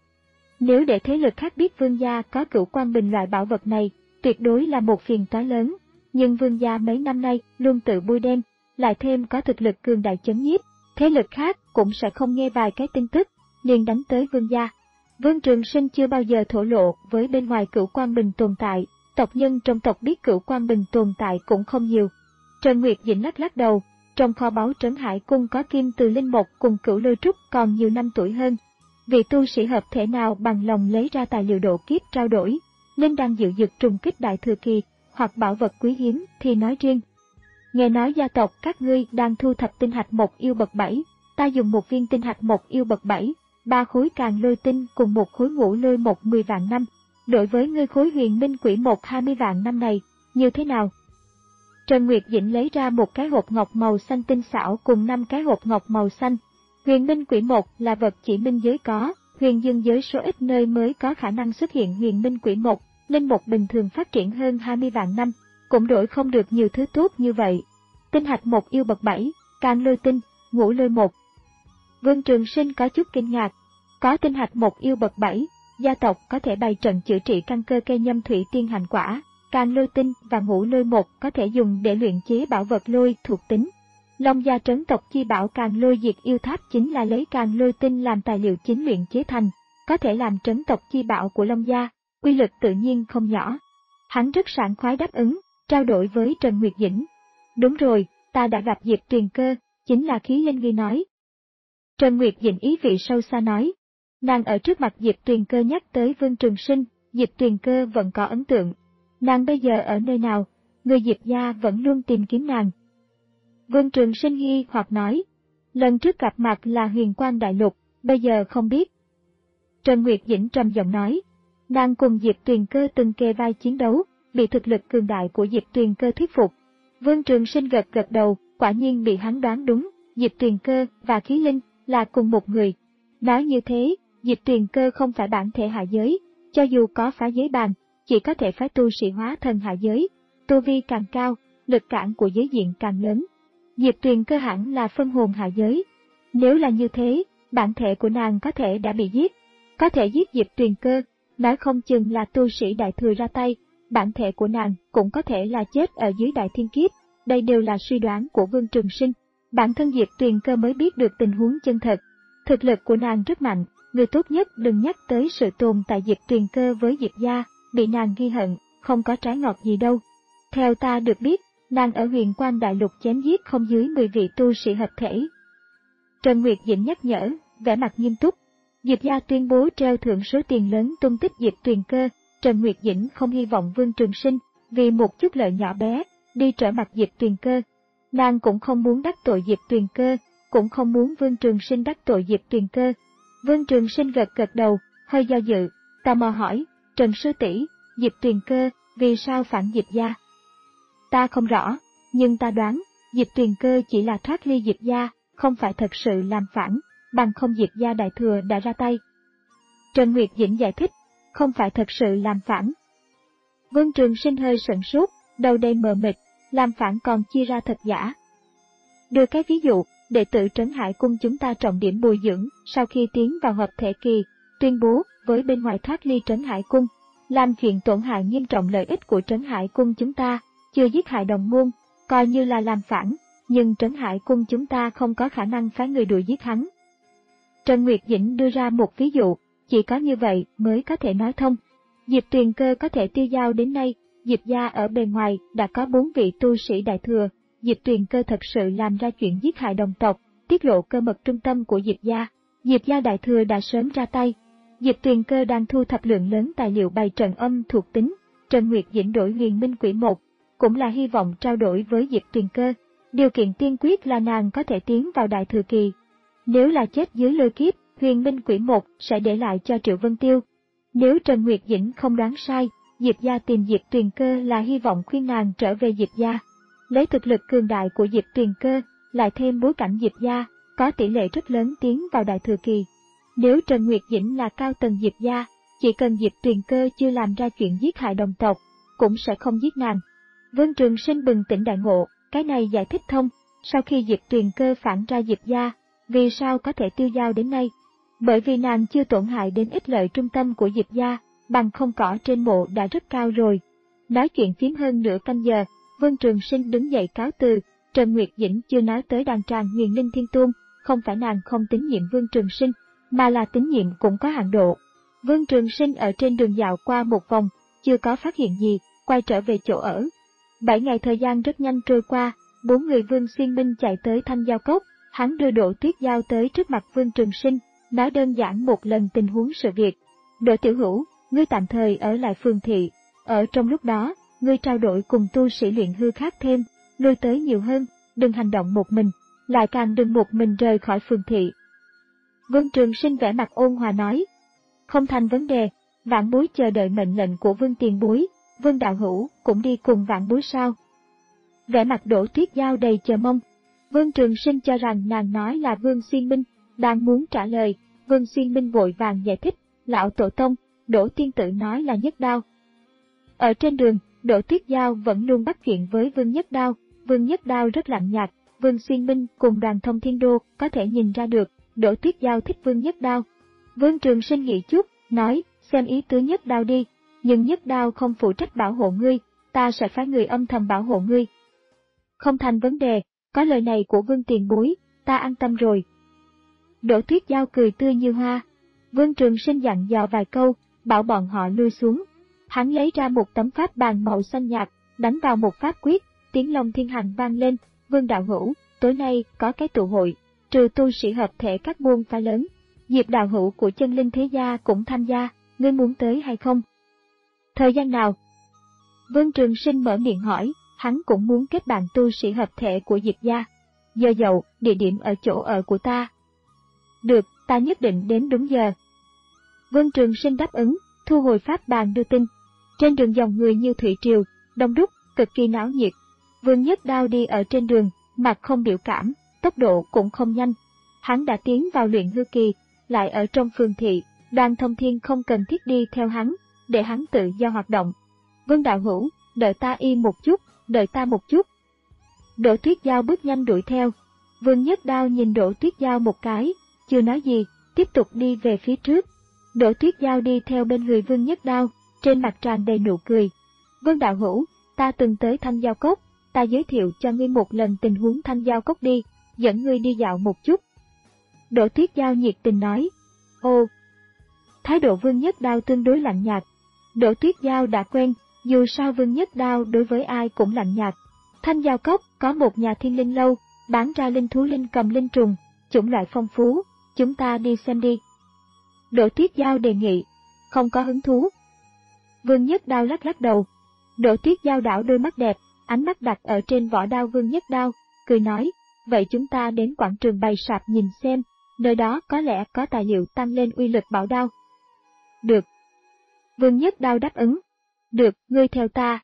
Nếu để thế lực khác biết Vương gia có Cửu Quang Bình loại bảo vật này, tuyệt đối là một phiền toái lớn. Nhưng Vương gia mấy năm nay luôn tự bôi đen, lại thêm có thực lực cường đại chấn nhiếp, thế lực khác cũng sẽ không nghe vài cái tin tức, liền đánh tới Vương gia. Vương Trường Sinh chưa bao giờ thổ lộ với bên ngoài Cửu Quang Bình tồn tại, tộc nhân trong tộc biết Cửu Quang Bình tồn tại cũng không nhiều. Trần Nguyệt Dĩnh lắc lắc đầu, trong kho báu Trấn Hải Cung có Kim Từ Linh Mộc cùng Cửu Lôi Trúc còn nhiều năm tuổi hơn. Vị tu sĩ hợp thể nào bằng lòng lấy ra tài liệu độ kiếp trao đổi, nên đang dự dực trùng kích đại thừa kỳ, hoặc bảo vật quý hiếm thì nói riêng. Nghe nói gia tộc các ngươi đang thu thập tinh hạch mộc yêu bậc bảy, ta dùng một viên tinh hạch mộc yêu bậc bảy, ba khối càng lôi tinh cùng một khối ngũ lôi mộc mười vạn năm. Đối với ngươi khối huyền minh quỷ mộc hai mươi vạn năm này, như thế nào? Trần Nguyệt Dĩnh lấy ra một cái hộp ngọc màu xanh tinh xảo cùng năm cái hộp ngọc màu xanh. Huyền minh quỷ mộc là vật chỉ minh giới có, huyền dương giới số ít nơi mới có khả năng xuất hiện huyền minh quỷ mộc, linh mộc bình thường phát triển hơn hai mươi vạn năm, cũng đổi không được nhiều thứ tốt như vậy. Tinh hạch mộc yêu bậc bảy, càng lôi tinh, ngũ lôi mộc. Vương Trường Sinh có chút kinh ngạc, có tinh hạch mộc yêu bậc bảy, gia tộc có thể bày trận chữa trị căn cơ cây nhâm thủy tiên hành quả, càng lôi tinh và ngũ lôi mộc có thể dùng để luyện chế bảo vật lôi thuộc tính. Long gia trấn tộc chi bảo càng lôi diệt yêu tháp chính là lấy càng lôi tinh làm tài liệu chính luyện chế thành, có thể làm trấn tộc chi bảo của Long gia, uy lực tự nhiên không nhỏ. Hắn rất sảng khoái đáp ứng, trao đổi với Trần Nguyệt Dĩnh. Đúng rồi, ta đã gặp Diệp Tuyền Cơ, chính là khí linh ghi nói. Trần Nguyệt Dĩnh ý vị sâu xa nói. Nàng ở trước mặt Diệp Tuyền Cơ nhắc tới Vương Trường Sinh, Diệp Tuyền Cơ vẫn có ấn tượng. Nàng bây giờ ở nơi nào, người Diệp gia vẫn luôn tìm kiếm nàng. Vương Trường Sinh nghi hoặc nói, lần trước gặp mặt là Huyền Quang Đại Lục, bây giờ không biết. Trần Nguyệt Dĩnh trầm giọng nói, nàng cùng Diệp Tuyền Cơ từng kề vai chiến đấu, bị thực lực cường đại của Diệp Tuyền Cơ thuyết phục. Vương Trường Sinh gật gật đầu, quả nhiên bị hắn đoán đúng, Diệp Tuyền Cơ và khí linh là cùng một người. Nói như thế, Diệp Tuyền Cơ không phải bản thể hạ giới, cho dù có phá giới bàn, chỉ có thể phái tu sĩ hóa thần hạ giới, tu vi càng cao, lực cản của giới diện càng lớn. Diệp Tuyền Cơ hẳn là phân hồn hạ giới. Nếu là như thế, bản thể của nàng có thể đã bị giết. Có thể giết Diệp Tuyền Cơ, nói không chừng là tu sĩ đại thừa ra tay, bản thể của nàng cũng có thể là chết ở dưới đại thiên kiếp. Đây đều là suy đoán của Vương Trường Sinh. Bản thân Diệp Tuyền Cơ mới biết được tình huống chân thật. Thực lực của nàng rất mạnh, người tốt nhất đừng nhắc tới sự tồn tại Diệp Tuyền Cơ với Diệp gia, bị nàng ghi hận, không có trái ngọt gì đâu. Theo ta được biết, nàng ở Huyền Quang Đại Lục chém giết không dưới mười vị tu sĩ hợp thể. Trần Nguyệt Dĩnh nhắc nhở, vẻ mặt nghiêm túc. Diệp gia tuyên bố treo thưởng số tiền lớn tung tích Diệp Tuyền Cơ, Trần Nguyệt Dĩnh không hy vọng Vương Trường Sinh vì một chút lợi nhỏ bé đi trở mặt Diệp Tuyền Cơ. Nàng cũng không muốn đắc tội Diệp Tuyền Cơ, cũng không muốn Vương Trường Sinh đắc tội Diệp Tuyền Cơ. Vương Trường Sinh gật gật đầu, hơi do dự, tò mò hỏi, Trần sư tỷ, Diệp Tuyền Cơ vì sao phản Diệp gia? Ta không rõ, nhưng ta đoán, Diệp Tuyền Cơ chỉ là thoát ly Diệp gia, không phải thật sự làm phản, bằng không Diệp gia đại thừa đã ra tay. Trần Nguyệt Dĩnh giải thích, không phải thật sự làm phản. Vương Trường Sinh hơi sửng sốt, đầu đầy mờ mịt, làm phản còn chia ra thật giả. Đưa cái ví dụ, đệ tử Trấn Hải Cung chúng ta trọng điểm bồi dưỡng, sau khi tiến vào hợp thể kỳ, tuyên bố với bên ngoài thoát ly Trấn Hải Cung, làm chuyện tổn hại nghiêm trọng lợi ích của Trấn Hải Cung chúng ta, chưa giết hại đồng môn, coi như là làm phản, nhưng Trấn Hải Cung chúng ta không có khả năng phái người đuổi giết hắn. Trần Nguyệt Dĩnh đưa ra một ví dụ, chỉ có như vậy mới có thể nói thông. Diệp Tuyền Cơ có thể tiêu dao đến nay, Diệp gia ở bề ngoài đã có bốn vị tu sĩ đại thừa, Diệp Tuyền Cơ thật sự làm ra chuyện giết hại đồng tộc, tiết lộ cơ mật trung tâm của Diệp gia, Diệp gia đại thừa đã sớm ra tay. Diệp Tuyền Cơ đang thu thập lượng lớn tài liệu bày trận âm thuộc tính, Trần Nguyệt Dĩnh đổi huyền minh quỷ một, cũng là hy vọng trao đổi với Diệp Tuyền Cơ. Điều kiện tiên quyết là nàng có thể tiến vào đại thừa kỳ. Nếu là chết dưới lôi kiếp, huyền minh quỷ một sẽ để lại cho Triệu Vân Tiêu. Nếu Trần Nguyệt Dĩnh không đoán sai, Diệp gia tìm Diệp Tuyền Cơ là hy vọng khuyên nàng trở về Diệp gia. Lấy thực lực cường đại của Diệp Tuyền Cơ, lại thêm bối cảnh Diệp gia, có tỷ lệ rất lớn tiến vào đại thừa kỳ. Nếu Trần Nguyệt Dĩnh là cao tầng Diệp gia, chỉ cần Diệp Tuyền Cơ chưa làm ra chuyện giết hại đồng tộc, cũng sẽ không giết nàng. Vương Trường Sinh bừng tỉnh đại ngộ, cái này giải thích thông, sau khi Diệp Tuyền Cơ phản ra Diệp gia, vì sao có thể tiêu dao đến nay? Bởi vì nàng chưa tổn hại đến ích lợi trung tâm của Diệp gia, bằng không cỏ trên mộ đã rất cao rồi. Nói chuyện phím hơn nửa canh giờ, Vương Trường Sinh đứng dậy cáo từ. Trần Nguyệt Dĩnh chưa nói tới đàn tràng Huyền Linh Thiên Tôn, không phải nàng không tín nhiệm Vương Trường Sinh, mà là tín nhiệm cũng có hạn độ. Vương Trường Sinh ở trên đường dạo qua một vòng, chưa có phát hiện gì, quay trở về chỗ ở. Bảy ngày thời gian rất nhanh trôi qua, bốn người Vương Xuyên Minh chạy tới Thanh Giao Cốc, hắn đưa Đỗ Tuyết Giao tới trước mặt Vương Trường Sinh, nói đơn giản một lần tình huống sự việc. Đỗ Tiểu Hữu, ngươi tạm thời ở lại phường thị, ở trong lúc đó, ngươi trao đổi cùng tu sĩ luyện hư khác thêm, lui tới nhiều hơn, đừng hành động một mình, lại càng đừng một mình rời khỏi phường thị. Vương Trường Sinh vẻ mặt ôn hòa nói, không thành vấn đề, vãn bối chờ đợi mệnh lệnh của Vương tiền bối, Vương đạo hữu cũng đi cùng vãn bối sao? Vẻ mặt Đỗ Tuyết Giao đầy chờ mong. Vương Trường Sinh cho rằng nàng nói là Vương Xuyên Minh, đang muốn trả lời, Vương Xuyên Minh vội vàng giải thích, lão tổ tông, Đỗ tiên tử nói là Nhất Đao. Ở trên đường, Đỗ Tuyết Giao vẫn luôn bắt chuyện với Vương Nhất Đao, Vương Nhất Đao rất lạnh nhạt, Vương Xuyên Minh cùng Đoàn Thông Thiên Đô có thể nhìn ra được, Đỗ Tuyết Giao thích Vương Nhất Đao. Vương Trường Sinh nghĩ chút, nói, xem ý tứ Nhất Đao đi, nhưng Nhất Đao không phụ trách bảo hộ ngươi, ta sẽ phái người âm thầm bảo hộ ngươi. Không thành vấn đề, có lời này của Vương tiền bối, ta an tâm rồi. Đỗ Tuyết Giao cười tươi như hoa. Vương Trường Sinh dặn dò vài câu, bảo bọn họ lui xuống. Hắn lấy ra một tấm pháp bàn màu xanh nhạt, đánh vào một pháp quyết, tiếng Long Thiên Hành vang lên. Vương đạo hữu, tối nay có cái tụ hội, trừ tu sĩ hợp thể các môn phái lớn, Diệp đạo hữu của Chân Linh Thế Gia cũng tham gia, ngươi muốn tới hay không? Thời gian nào? Vương Trường Sinh mở miệng hỏi, hắn cũng muốn kết bạn tu sĩ hợp thể của Diệp gia. Giờ dậu, địa điểm ở chỗ ở của ta. Được, ta nhất định đến đúng giờ. Vương Trường Sinh đáp ứng, thu hồi pháp bàn đưa tin. Trên đường dòng người như thủy triều, đông đúc, cực kỳ náo nhiệt. Vương Nhất Đao đi ở trên đường, mặt không biểu cảm, tốc độ cũng không nhanh. Hắn đã tiến vào luyện hư kỳ, lại ở trong phường thị, Đoàn Thông Thiên không cần thiết đi theo hắn, để hắn tự do hoạt động. Vương đạo hữu, đợi ta im một chút, đợi ta một chút. Đỗ Tuyết Giao bước nhanh đuổi theo. Vương Nhất Đao nhìn Đỗ Tuyết Giao một cái, chưa nói gì, tiếp tục đi về phía trước. Đỗ Tuyết Giao đi theo bên người Vương Nhất Đao, trên mặt tràn đầy nụ cười. Vương đạo hữu, ta từng tới Thanh Giao Cốc, ta giới thiệu cho ngươi một lần tình huống Thanh Giao Cốc đi, dẫn ngươi đi dạo một chút. Đỗ Tuyết Giao nhiệt tình nói. Ô! Thái độ Vương Nhất Đao tương đối lạnh nhạt. Đỗ Tuyết Giao đã quen, dù sao Vương Nhất Đao đối với ai cũng lạnh nhạt. Thanh Giao Cốc có một nhà thiên linh lâu, bán ra linh thú linh cầm linh trùng, chủng loại phong phú, chúng ta đi xem đi. Đỗ Tuyết Giao đề nghị, không có hứng thú. Vương Nhất Đao lắc lắc đầu. Đỗ Tuyết Giao đảo đôi mắt đẹp, ánh mắt đặt ở trên vỏ đao Vương Nhất Đao, cười nói, vậy chúng ta đến quảng trường bày sạp nhìn xem, nơi đó có lẽ có tài liệu tăng lên uy lực bảo đao. Được. Vương Nhất Đao đáp ứng. Được, ngươi theo ta.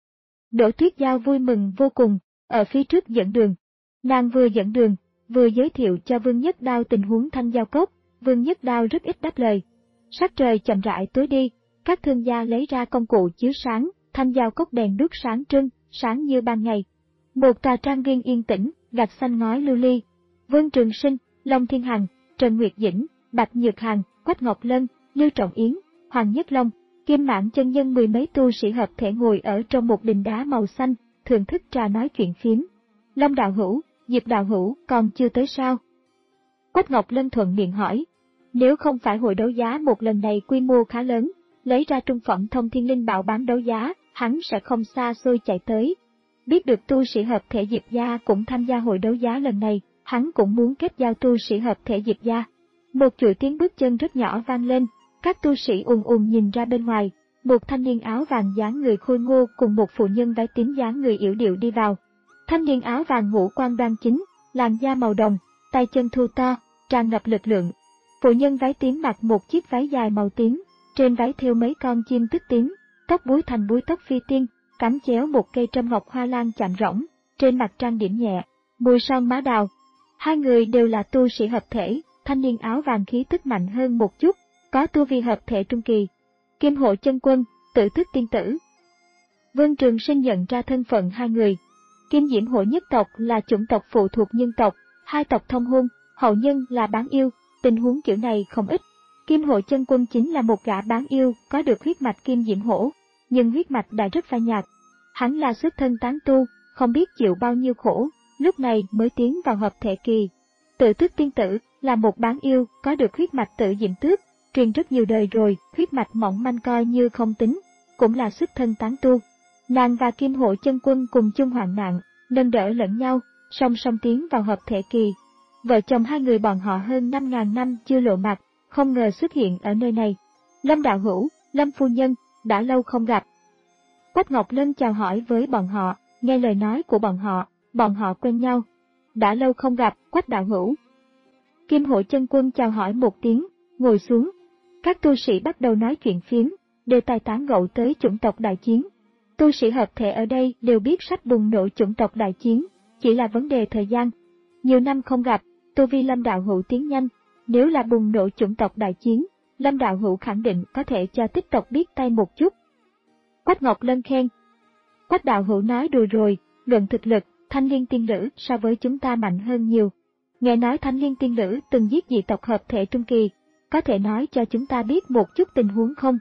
Đỗ Tuyết Giao vui mừng vô cùng, ở phía trước dẫn đường. Nàng vừa dẫn đường, vừa giới thiệu cho Vương Nhất Đao tình huống Thanh Giao Cốc. Vương Nhất Đao rất ít đáp lời. Sắc trời chậm rãi tối đi, các thương gia lấy ra công cụ chiếu sáng, Thanh Giao Cốc đèn đuốc sáng trưng, sáng như ban ngày. Một tòa trang viên yên tĩnh, gạch xanh ngói lưu ly. Vương Trường Sinh, Long Thiên Hằng, Trần Nguyệt Dĩnh, Bạch Nhược Hằng, Quách Ngọc Lân, Lưu Trọng Yến, Hoàng Nhất Long, Kim Mãn chân nhân mười mấy tu sĩ hợp thể ngồi ở trong một đình đá màu xanh, thưởng thức trà nói chuyện phiếm. Long đạo hữu, Diệp đạo hữu còn chưa tới sao? Quách Ngọc Lân thuận miệng hỏi. Nếu không phải hội đấu giá một lần này quy mô khá lớn, lấy ra trung phẩm thông thiên linh bảo bán đấu giá, hắn sẽ không xa xôi chạy tới. Biết được tu sĩ hợp thể Diệp gia cũng tham gia hội đấu giá lần này, hắn cũng muốn kết giao tu sĩ hợp thể Diệp gia. Một chuỗi tiếng bước chân rất nhỏ vang lên, các tu sĩ ùn ùn nhìn ra bên ngoài, một thanh niên áo vàng dáng người khôi ngô cùng một phụ nhân váy tím dáng người yểu điệu đi vào. Thanh niên áo vàng ngũ quan đoan chính, làn da màu đồng, tay chân thô to, tràn ngập lực lượng. Phụ nhân váy tím mặc một chiếc váy dài màu tím, trên váy thêu mấy con chim tích tím, tóc búi thành búi tóc phi tiên, cắm chéo một cây trâm ngọc hoa lan chạm rỗng, trên mặt trang điểm nhẹ, mùi son má đào. Hai người đều là tu sĩ hợp thể, thanh niên áo vàng khí tức mạnh hơn một chút, có tu vi hợp thể trung kỳ, Kim Hộ Chân Quân, Tử Tước Tiên Tử. Vương Trường Sinh nhận ra thân phận hai người. Kim Diễm Hộ nhất tộc là chủng tộc phụ thuộc nhân tộc, hai tộc thông hôn, hậu nhân là bán yêu, tình huống kiểu này không ít. Kim Hộ Chân Quân chính là một gã bán yêu có được huyết mạch Kim Diễm Hổ, nhưng huyết mạch đã rất phai nhạt. Hắn là xuất thân tán tu, không biết chịu bao nhiêu khổ, lúc này mới tiến vào hợp thể kỳ. Tử Tước Tiên Tử là một bán yêu có được huyết mạch Tử Diễm Tước, truyền rất nhiều đời rồi, huyết mạch mỏng manh coi như không tính, cũng là xuất thân tán tu. Nàng và Kim Hộ Chân Quân cùng chung hoạn nạn, nâng đỡ lẫn nhau, song song tiến vào hợp thể kỳ. Vợ chồng hai người bọn họ hơn năm ngàn năm chưa lộ mặt, không ngờ xuất hiện ở nơi này. Lâm đạo hữu, Lâm phu nhân, đã lâu không gặp. Quách Ngọc Lân chào hỏi với bọn họ, nghe lời nói của bọn họ, bọn họ quen nhau. Đã lâu không gặp, Quách đạo hữu. Kim Hộ Chân Quân chào hỏi một tiếng, ngồi xuống. Các tu sĩ bắt đầu nói chuyện phiếm, đề tài tán gẫu tới chủng tộc đại chiến. Tu sĩ hợp thể ở đây đều biết sắp bùng nổ chủng tộc đại chiến, chỉ là vấn đề thời gian. Nhiều năm không gặp, tu vi Lâm đạo hữu tiến nhanh, nếu là bùng nổ chủng tộc đại chiến, Lâm đạo hữu khẳng định có thể cho tích tộc biết tay một chút. Quách Ngọc Lân khen. Quách đạo hữu nói đùa rồi, luận thực lực, Thanh Liên Tiên Lữ so với chúng ta mạnh hơn nhiều. Nghe nói Thanh Liên Tiên Lữ từng giết dị tộc hợp thể trung kỳ, có thể nói cho chúng ta biết một chút tình huống không?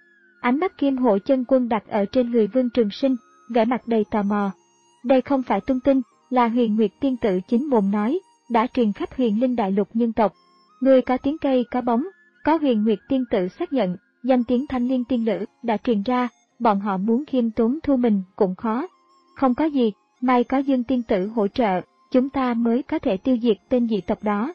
Ánh mắt Kim Hộ Chân Quân đặt ở trên người Vương Trường Sinh, vẻ mặt đầy tò mò. Đây không phải tung tin, là Huyền Nguyệt Tiên Tử chính mồm nói, đã truyền khắp Huyền Linh Đại Lục nhân tộc. Người có tiếng cây có bóng, có Huyền Nguyệt Tiên Tử xác nhận, danh tiếng Thanh Liên Tiên Lữ đã truyền ra, bọn họ muốn khiêm tốn thu mình cũng khó. Không có gì, may có Dương Tiên Tử hỗ trợ, chúng ta mới có thể tiêu diệt tên dị tộc đó.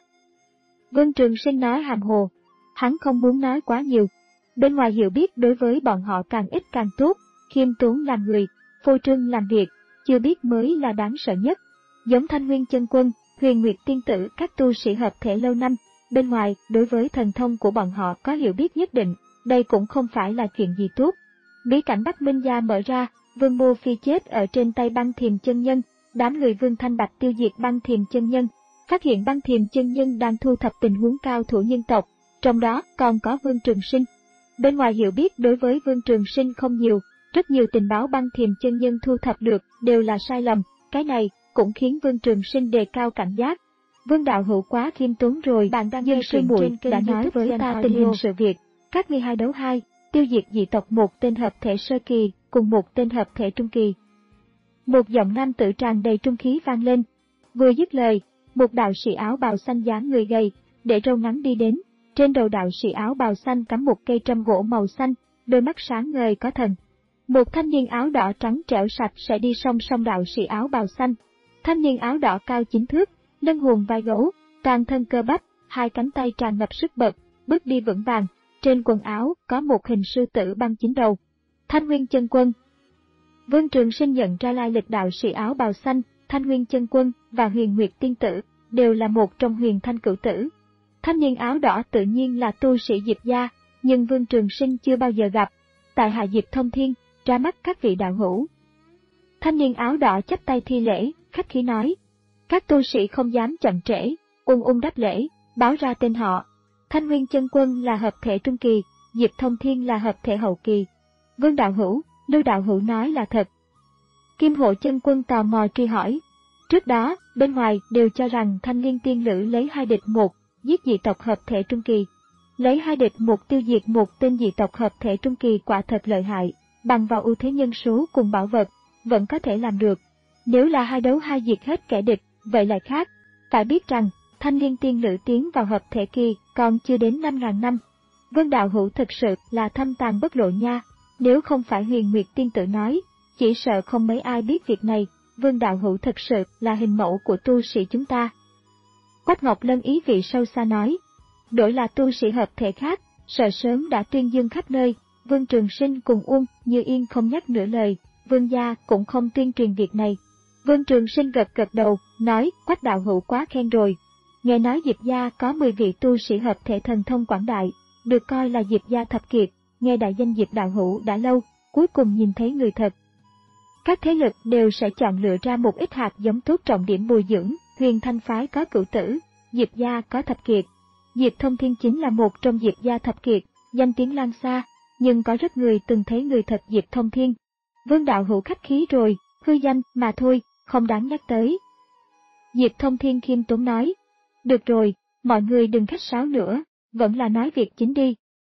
Vương Trường Sinh nói hàm hồ, hắn không muốn nói quá nhiều. Bên ngoài hiểu biết đối với bọn họ càng ít càng tốt, khiêm tốn làm người, phô trương làm việc, chưa biết mới là đáng sợ nhất. Giống Thanh Nguyên Chân Quân, Huyền Nguyệt Tiên Tử các tu sĩ hợp thể lâu năm, bên ngoài đối với thần thông của bọn họ có hiểu biết nhất định, đây cũng không phải là chuyện gì tốt. Bí cảnh Bắc Minh Gia mở ra, Vương Mô Phi chết ở trên tay Băng Thiềm Chân Nhân, đám người Vương Thanh Bạch tiêu diệt Băng Thiềm Chân Nhân, phát hiện Băng Thiềm Chân Nhân đang thu thập tình huống cao thủ nhân tộc, trong đó còn có Vương Trường Sinh. Bên ngoài hiểu biết đối với Vương Trường Sinh không nhiều, rất nhiều tình báo Băng Thiềm Chân Nhân thu thập được đều là sai lầm, cái này cũng khiến Vương Trường Sinh đề cao cảnh giác. Vương đạo hữu quá khiêm tốn rồi, bạn đang nghe sư muội đã nói với ta tình hình sự việc, các ngươi hai đấu hai, tiêu diệt dị tộc một tên hợp thể sơ kỳ cùng một tên hợp thể trung kỳ. Một giọng nam tử tràn đầy trung khí vang lên. Vừa dứt lời, một đạo sĩ áo bào xanh dáng người gầy, để râu ngắn đi đến. Trên đầu đạo sĩ áo bào xanh cắm một cây trâm gỗ màu xanh, đôi mắt sáng ngời có thần. Một thanh niên áo đỏ trắng trẻo sạch sẽ đi song song đạo sĩ áo bào xanh. Thanh niên áo đỏ cao chín thước, lưng hùm vai gấu, toàn thân cơ bắp, hai cánh tay tràn ngập sức bật, bước đi vững vàng. Trên quần áo có một hình sư tử băng chín đầu. Thanh Nguyên Chân Quân. Vương Trường Sinh nhận ra lai lịch đạo sĩ áo bào xanh, Thanh Nguyên Chân Quân và Huyền Nguyệt Tiên Tử đều là một trong Huyền Thanh cửu tử. Thanh niên áo đỏ tự nhiên là tu sĩ Diệp gia, nhưng Vương Trường Sinh chưa bao giờ gặp. Tại hạ Diệp Thông Thiên, ra mắt các vị đạo hữu. Thanh niên áo đỏ chắp tay thi lễ, khách khí nói. Các tu sĩ không dám chậm trễ, ung ung đáp lễ, báo ra tên họ. Thanh Nguyên Chân Quân là hợp thể trung kỳ, Diệp Thông Thiên là hợp thể hậu kỳ. Vương đạo hữu, Lưu đạo hữu nói là thật. Kim Hộ Chân Quân tò mò truy hỏi. Trước đó, bên ngoài đều cho rằng Thanh Liên Tiên Lữ lấy hai địch một, giết dị tộc hợp thể trung kỳ. Lấy hai địch một tiêu diệt một tên dị tộc hợp thể trung kỳ quả thật lợi hại, bằng vào ưu thế nhân số cùng bảo vật, vẫn có thể làm được. Nếu là hai đấu hai diệt hết kẻ địch, vậy lại khác. Phải biết rằng, Thanh Liên Tiên Lữ tiến vào hợp thể kỳ còn chưa đến năm ngàn năm. Vương đạo hữu thực sự là thâm tàng bất lộ nha, nếu không phải Huyền Nguyệt Tiên Tử nói, chỉ sợ không mấy ai biết việc này. Vương đạo hữu thực sự là hình mẫu của tu sĩ chúng ta. Quách Ngọc Lân ý vị sâu xa nói, đổi là tu sĩ hợp thể khác, sợ sớm đã tuyên dương khắp nơi. Vương Trường Sinh cùng Uông Như Yên không nhắc nửa lời, Vương gia cũng không tuyên truyền việc này. Vương Trường Sinh gật gật đầu, nói, Quách đạo hữu quá khen rồi. Nghe nói Diệp gia có mười vị tu sĩ hợp thể thần thông quảng đại, được coi là Diệp gia thập kiệt, nghe đại danh Diệp đạo hữu đã lâu, cuối cùng nhìn thấy người thật. Các thế lực đều sẽ chọn lựa ra một ít hạt giống tốt trọng điểm bồi dưỡng, Huyền Thanh phái có cửu tử, Diệp gia có thập kiệt. Diệp Thông Thiên chính là một trong Diệp gia thập kiệt, danh tiếng lan xa, nhưng có rất người từng thấy người thật Diệp Thông Thiên. Vương đạo hữu khách khí rồi, hư danh mà thôi, không đáng nhắc tới. Diệp Thông Thiên khiêm tốn nói, được rồi, mọi người đừng khách sáo nữa, vẫn là nói việc chính đi.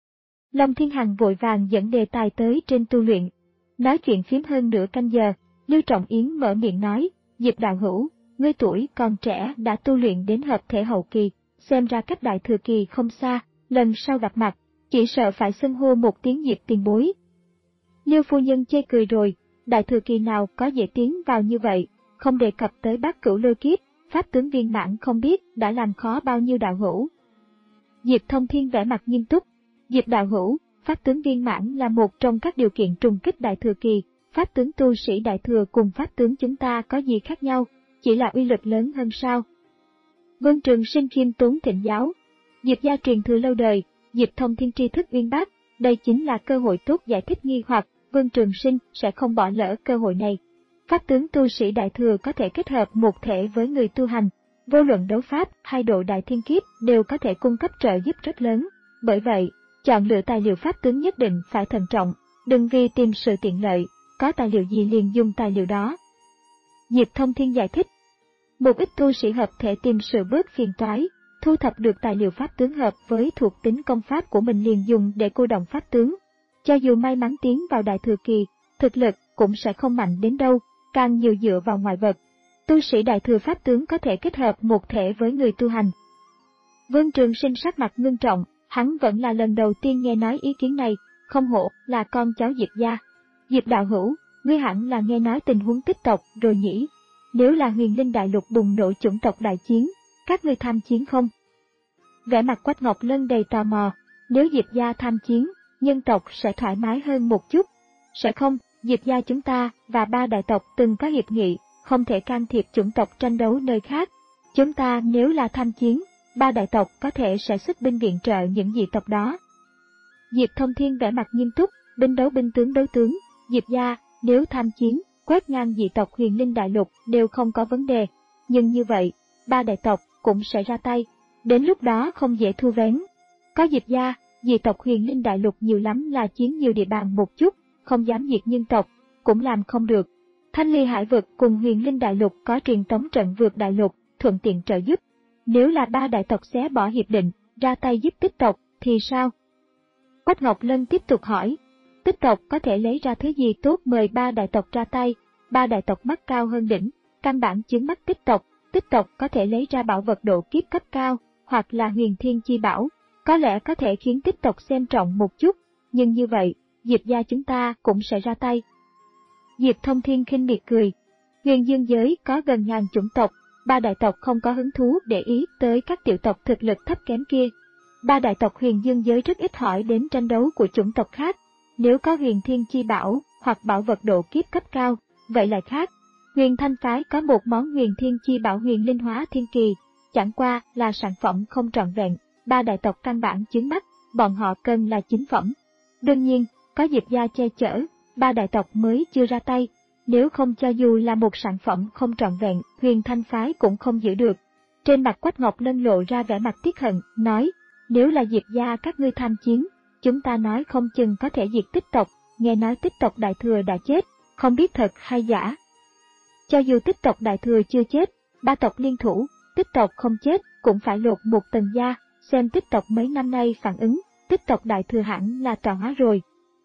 Long Thiên Hằng vội vàng dẫn đề tài tới trên tu luyện. Nói chuyện phím hơn nửa canh giờ, Lưu Trọng Yến mở miệng nói, Diệp đạo hữu, ngươi tuổi còn trẻ đã tu luyện đến hợp thể hậu kỳ, xem ra cách đại thừa kỳ không xa, lần sau gặp mặt, chỉ sợ phải xưng hô một tiếng Diệp tiền bối. Lưu phu nhân chê cười rồi, đại thừa kỳ nào có dễ tiến vào như vậy, không đề cập tới bát cửu lôi kiếp, pháp tướng viên mãn không biết đã làm khó bao nhiêu đạo hữu. Diệp Thông Thiên vẻ mặt nghiêm túc, Diệp đạo hữu, pháp tướng viên mãn là một trong các điều kiện trùng kích đại thừa kỳ, pháp tướng tu sĩ đại thừa cùng pháp tướng chúng ta có gì khác nhau, chỉ là uy lực lớn hơn sao. Vương Trường Sinh khiêm tốn thỉnh giáo, Diệp gia truyền thừa lâu đời, Diệp Thông Thiên tri thức uyên bác, đây chính là cơ hội tốt giải thích nghi hoặc, Vương Trường Sinh sẽ không bỏ lỡ cơ hội này. Pháp tướng tu sĩ đại thừa có thể kết hợp một thể với người tu hành, vô luận đấu pháp hay độ đại thiên kiếp đều có thể cung cấp trợ giúp rất lớn, bởi vậy, chọn lựa tài liệu pháp tướng nhất định phải thận trọng, đừng vì tìm sự tiện lợi, có tài liệu gì liền dùng tài liệu đó. Diệp Thông Thiên giải thích, một ít tu sĩ hợp thể tìm sự bớt phiền toái, thu thập được tài liệu pháp tướng hợp với thuộc tính công pháp của mình liền dùng để cô động pháp tướng. Cho dù may mắn tiến vào đại thừa kỳ, thực lực cũng sẽ không mạnh đến đâu, càng nhiều dựa vào ngoại vật. Tu sĩ đại thừa pháp tướng có thể kết hợp một thể với người tu hành. Vương Trường Sinh sắc mặt ngưng trọng, hắn vẫn là lần đầu tiên nghe nói ý kiến này, không hổ là con cháu Diệp gia. Diệp đạo hữu, ngươi hẳn là nghe nói tình huống tích tộc rồi nhỉ? Nếu là Huyền Linh đại lục bùng nổ chủng tộc đại chiến, các ngươi tham chiến không? Vẻ mặt Quách Ngọc Lân đầy tò mò, nếu Diệp gia tham chiến, nhân tộc sẽ thoải mái hơn một chút. Sẽ không, Diệp gia chúng ta và ba đại tộc từng có hiệp nghị, không thể can thiệp chủng tộc tranh đấu nơi khác. Chúng ta nếu là tham chiến, ba đại tộc có thể sẽ xuất binh viện trợ những dị tộc đó. Diệp Thông Thiên vẻ mặt nghiêm túc, binh đấu binh tướng đấu tướng, Diệp gia nếu tham chiến, quét ngang dị tộc Huyền Linh đại lục đều không có vấn đề, nhưng như vậy, ba đại tộc cũng sẽ ra tay, đến lúc đó không dễ thu vén. Có Diệp gia, dị tộc Huyền Linh đại lục nhiều lắm là chiếm nhiều địa bàn một chút, không dám diệt nhân tộc, cũng làm không được. Thanh Ly Hải vực cùng Huyền Linh đại lục có truyền tống trận vượt đại lục, thuận tiện trợ giúp. Nếu là ba đại tộc xé bỏ hiệp định, ra tay giúp tích tộc, thì sao? Quách Ngọc Lân tiếp tục hỏi, tích tộc có thể lấy ra thứ gì tốt mời ba đại tộc ra tay, ba đại tộc mắt cao hơn đỉnh, căn bản chướng mắt tích tộc, tích tộc có thể lấy ra bảo vật độ kiếp cấp cao, hoặc là huyền thiên chi bảo, có lẽ có thể khiến tích tộc xem trọng một chút, nhưng như vậy, Diệp gia chúng ta cũng sẽ ra tay. Diệp Thông Thiên khinh miệt cười, huyền dương giới có gần ngàn chủng tộc, ba đại tộc không có hứng thú để ý tới các tiểu tộc thực lực thấp kém kia. Ba đại tộc huyền dương giới rất ít hỏi đến tranh đấu của chủng tộc khác, nếu có huyền thiên chi bảo hoặc bảo vật độ kiếp cấp cao, vậy lại khác. Huyền Thanh phái có một món huyền thiên chi bảo huyền linh hóa thiên kỳ, chẳng qua là sản phẩm không trọn vẹn, ba đại tộc căn bản chướng mắt, bọn họ cần là chính phẩm. Đương nhiên, có Diệp gia che chở, ba đại tộc mới chưa ra tay, nếu không cho dù là một sản phẩm không trọn vẹn, Huyền Thanh phái cũng không giữ được. Trên mặt Quách Ngọc Lân lộ ra vẻ mặt tiếc hận, nói, nếu là Diệp gia các ngươi tham chiến, chúng ta nói không chừng có thể diệt tích tộc, nghe nói tích tộc đại thừa đã chết, không biết thật hay giả. Cho dù tích tộc đại thừa chưa chết, ba tộc liên thủ, tích tộc không chết cũng phải lột một tầng da, xem tích tộc mấy năm nay phản ứng, tích tộc đại thừa hẳn là trò hóa rồi.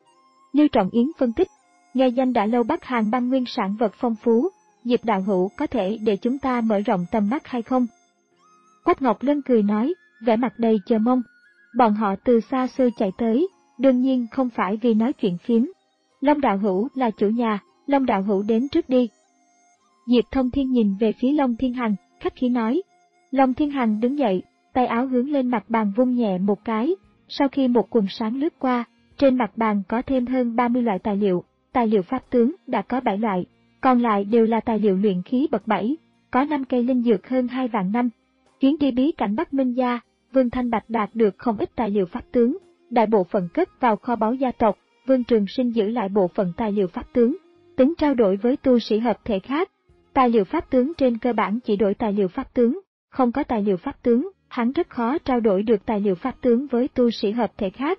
Lưu Trọng Yến phân tích, nghe danh đã lâu Bắc Hàn băng nguyên sản vật phong phú, Diệp đạo hữu có thể để chúng ta mở rộng tầm mắt hay không? Quách Ngọc Lân cười nói, vẻ mặt đầy chờ mong. Bọn họ từ xa xôi chạy tới, đương nhiên không phải vì nói chuyện phím. Long đạo hữu là chủ nhà, Long đạo hữu đến trước đi. Diệp Thông Thiên nhìn về phía Long Thiên Hằng, khách khí nói. Long Thiên Hằng đứng dậy, tay áo hướng lên mặt bàn vung nhẹ một cái, sau khi một quần sáng lướt qua, trên mặt bàn có thêm hơn ba mươi loại tài liệu, tài liệu pháp tướng đã có bảy loại, còn lại đều là tài liệu luyện khí bậc bảy, có năm cây linh dược hơn hai vạn năm. Chuyến đi bí cảnh Bắc Minh gia, Vương Thanh Bạch đạt được không ít tài liệu pháp tướng, đại bộ phận cất vào kho báu gia tộc, Vương Trường Sinh giữ lại bộ phận tài liệu pháp tướng, tính trao đổi với tu sĩ hợp thể khác. Tài liệu pháp tướng trên cơ bản chỉ đổi tài liệu pháp tướng, không có tài liệu pháp tướng, hắn rất khó trao đổi được tài liệu pháp tướng với tu sĩ hợp thể khác.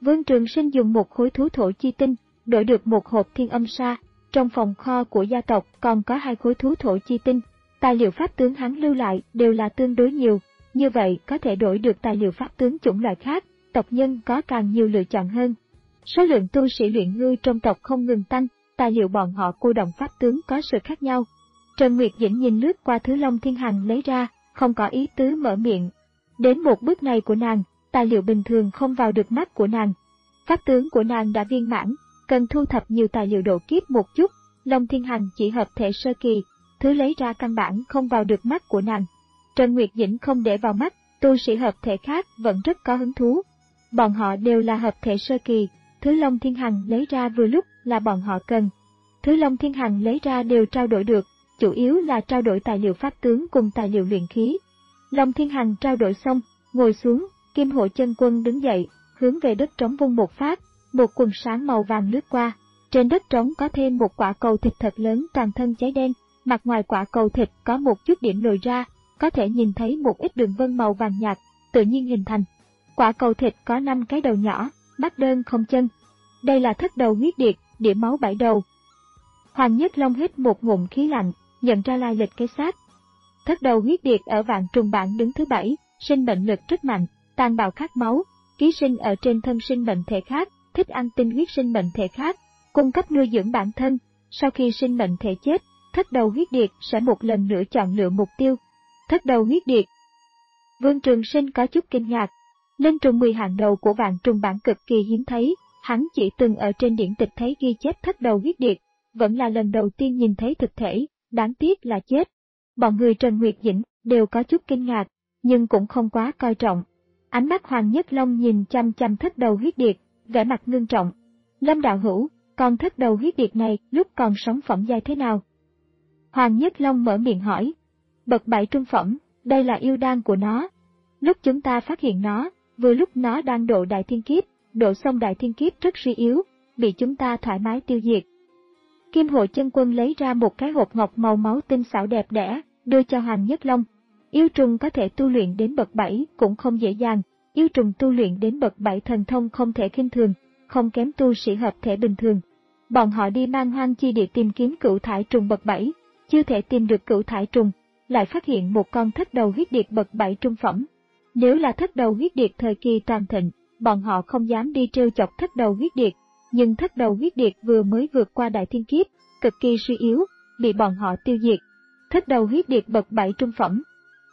Vương Trường Sinh dùng một khối thú thổ chi tinh, đổi được một hộp thiên âm sa. Trong phòng kho của gia tộc còn có hai khối thú thổ chi tinh. Tài liệu pháp tướng hắn lưu lại đều là tương đối nhiều, như vậy có thể đổi được tài liệu pháp tướng chủng loại khác, tộc nhân có càng nhiều lựa chọn hơn. Số lượng tu sĩ luyện ngư trong tộc không ngừng tăng, tài liệu bọn họ cô động pháp tướng có sự khác nhau. Trần Nguyệt Dĩnh nhìn lướt qua thứ Long Thiên Hằng lấy ra, không có ý tứ mở miệng. Đến một bước này của nàng, tài liệu bình thường không vào được mắt của nàng. Pháp tướng của nàng đã viên mãn, cần thu thập nhiều tài liệu độ kiếp một chút. Long Thiên Hằng chỉ hợp thể sơ kỳ, thứ lấy ra căn bản không vào được mắt của nàng. Trần Nguyệt Dĩnh không để vào mắt, tu sĩ hợp thể khác vẫn rất có hứng thú. Bọn họ đều là hợp thể sơ kỳ, thứ Long Thiên Hằng lấy ra vừa lúc là bọn họ cần. Thứ Long Thiên Hằng lấy ra đều trao đổi được, chủ yếu là trao đổi tài liệu pháp tướng cùng tài liệu luyện khí. Long Thiên Hằng trao đổi xong, ngồi xuống, Kim Hộ Chân Quân đứng dậy, hướng về đất trống vung một phát, một quần sáng màu vàng lướt qua. Trên đất trống có thêm một quả cầu thịt thật lớn toàn thân cháy đen, mặt ngoài quả cầu thịt có một chút điểm lồi ra, có thể nhìn thấy một ít đường vân màu vàng nhạt, tự nhiên hình thành. Quả cầu thịt có năm cái đầu nhỏ, mắt đơn không chân. Đây là thất đầu huyết điệt, đĩa máu bảy đầu. Hoàng Nhất Long hít một ngụm khí lạnh, nhận ra lai lịch cái xác. Thất đầu huyết điệt ở vạn trùng bảng đứng thứ bảy, sinh mệnh lực rất mạnh, tàn bạo khát máu, ký sinh ở trên thân sinh mệnh thể khác, thích ăn tinh huyết sinh mệnh thể khác, cung cấp nuôi dưỡng bản thân. Sau khi sinh mệnh thể chết, thất đầu huyết điệt sẽ một lần nữa chọn lựa mục tiêu. Thất đầu huyết điệt. Vương Trường Sinh có chút kinh ngạc. Linh trùng mười hàng đầu của vạn trùng bảng cực kỳ hiếm thấy, hắn chỉ từng ở trên điển tịch thấy ghi chép thất đầu huyết điệt, vẫn là lần đầu tiên nhìn thấy thực thể, đáng tiếc là chết. Bọn người Trần Nguyệt Dĩnh đều có chút kinh ngạc, nhưng cũng không quá coi trọng. Ánh mắt Hoàng Nhất Long nhìn chăm chăm thất đầu huyết điệt, vẻ mặt ngưng trọng. Lâm đạo hữu, con thất đầu huyết điệt này lúc còn sống phẩm giai thế nào? Hoàng Nhất Long mở miệng hỏi. Bậc bảy trung phẩm, đây là yêu đan của nó. Lúc chúng ta phát hiện nó, vừa lúc nó đang độ đại thiên kiếp, độ xong đại thiên kiếp rất suy yếu, bị chúng ta thoải mái tiêu diệt. Kim Hộ Chân Quân lấy ra một cái hộp ngọc màu máu tinh xảo đẹp đẽ, đưa cho Hoàng Nhất Long. Yêu trùng có thể tu luyện đến bậc bảy cũng không dễ dàng, yêu trùng tu luyện đến bậc bảy thần thông không thể khinh thường, không kém tu sĩ hợp thể bình thường. Bọn họ đi mang hoang chi địa tìm kiếm cửu thải trùng bậc bảy, chưa thể tìm được cửu thải trùng, lại phát hiện một con thất đầu huyết điệt bậc bảy trung phẩm. Nếu là thất đầu huyết điệt thời kỳ toàn thịnh, bọn họ không dám đi trêu chọc thất đầu huyết điệt, nhưng thất đầu huyết điệt vừa mới vượt qua đại thiên kiếp, cực kỳ suy yếu, bị bọn họ tiêu diệt. Thất đầu huyết điệt bậc bảy trung phẩm.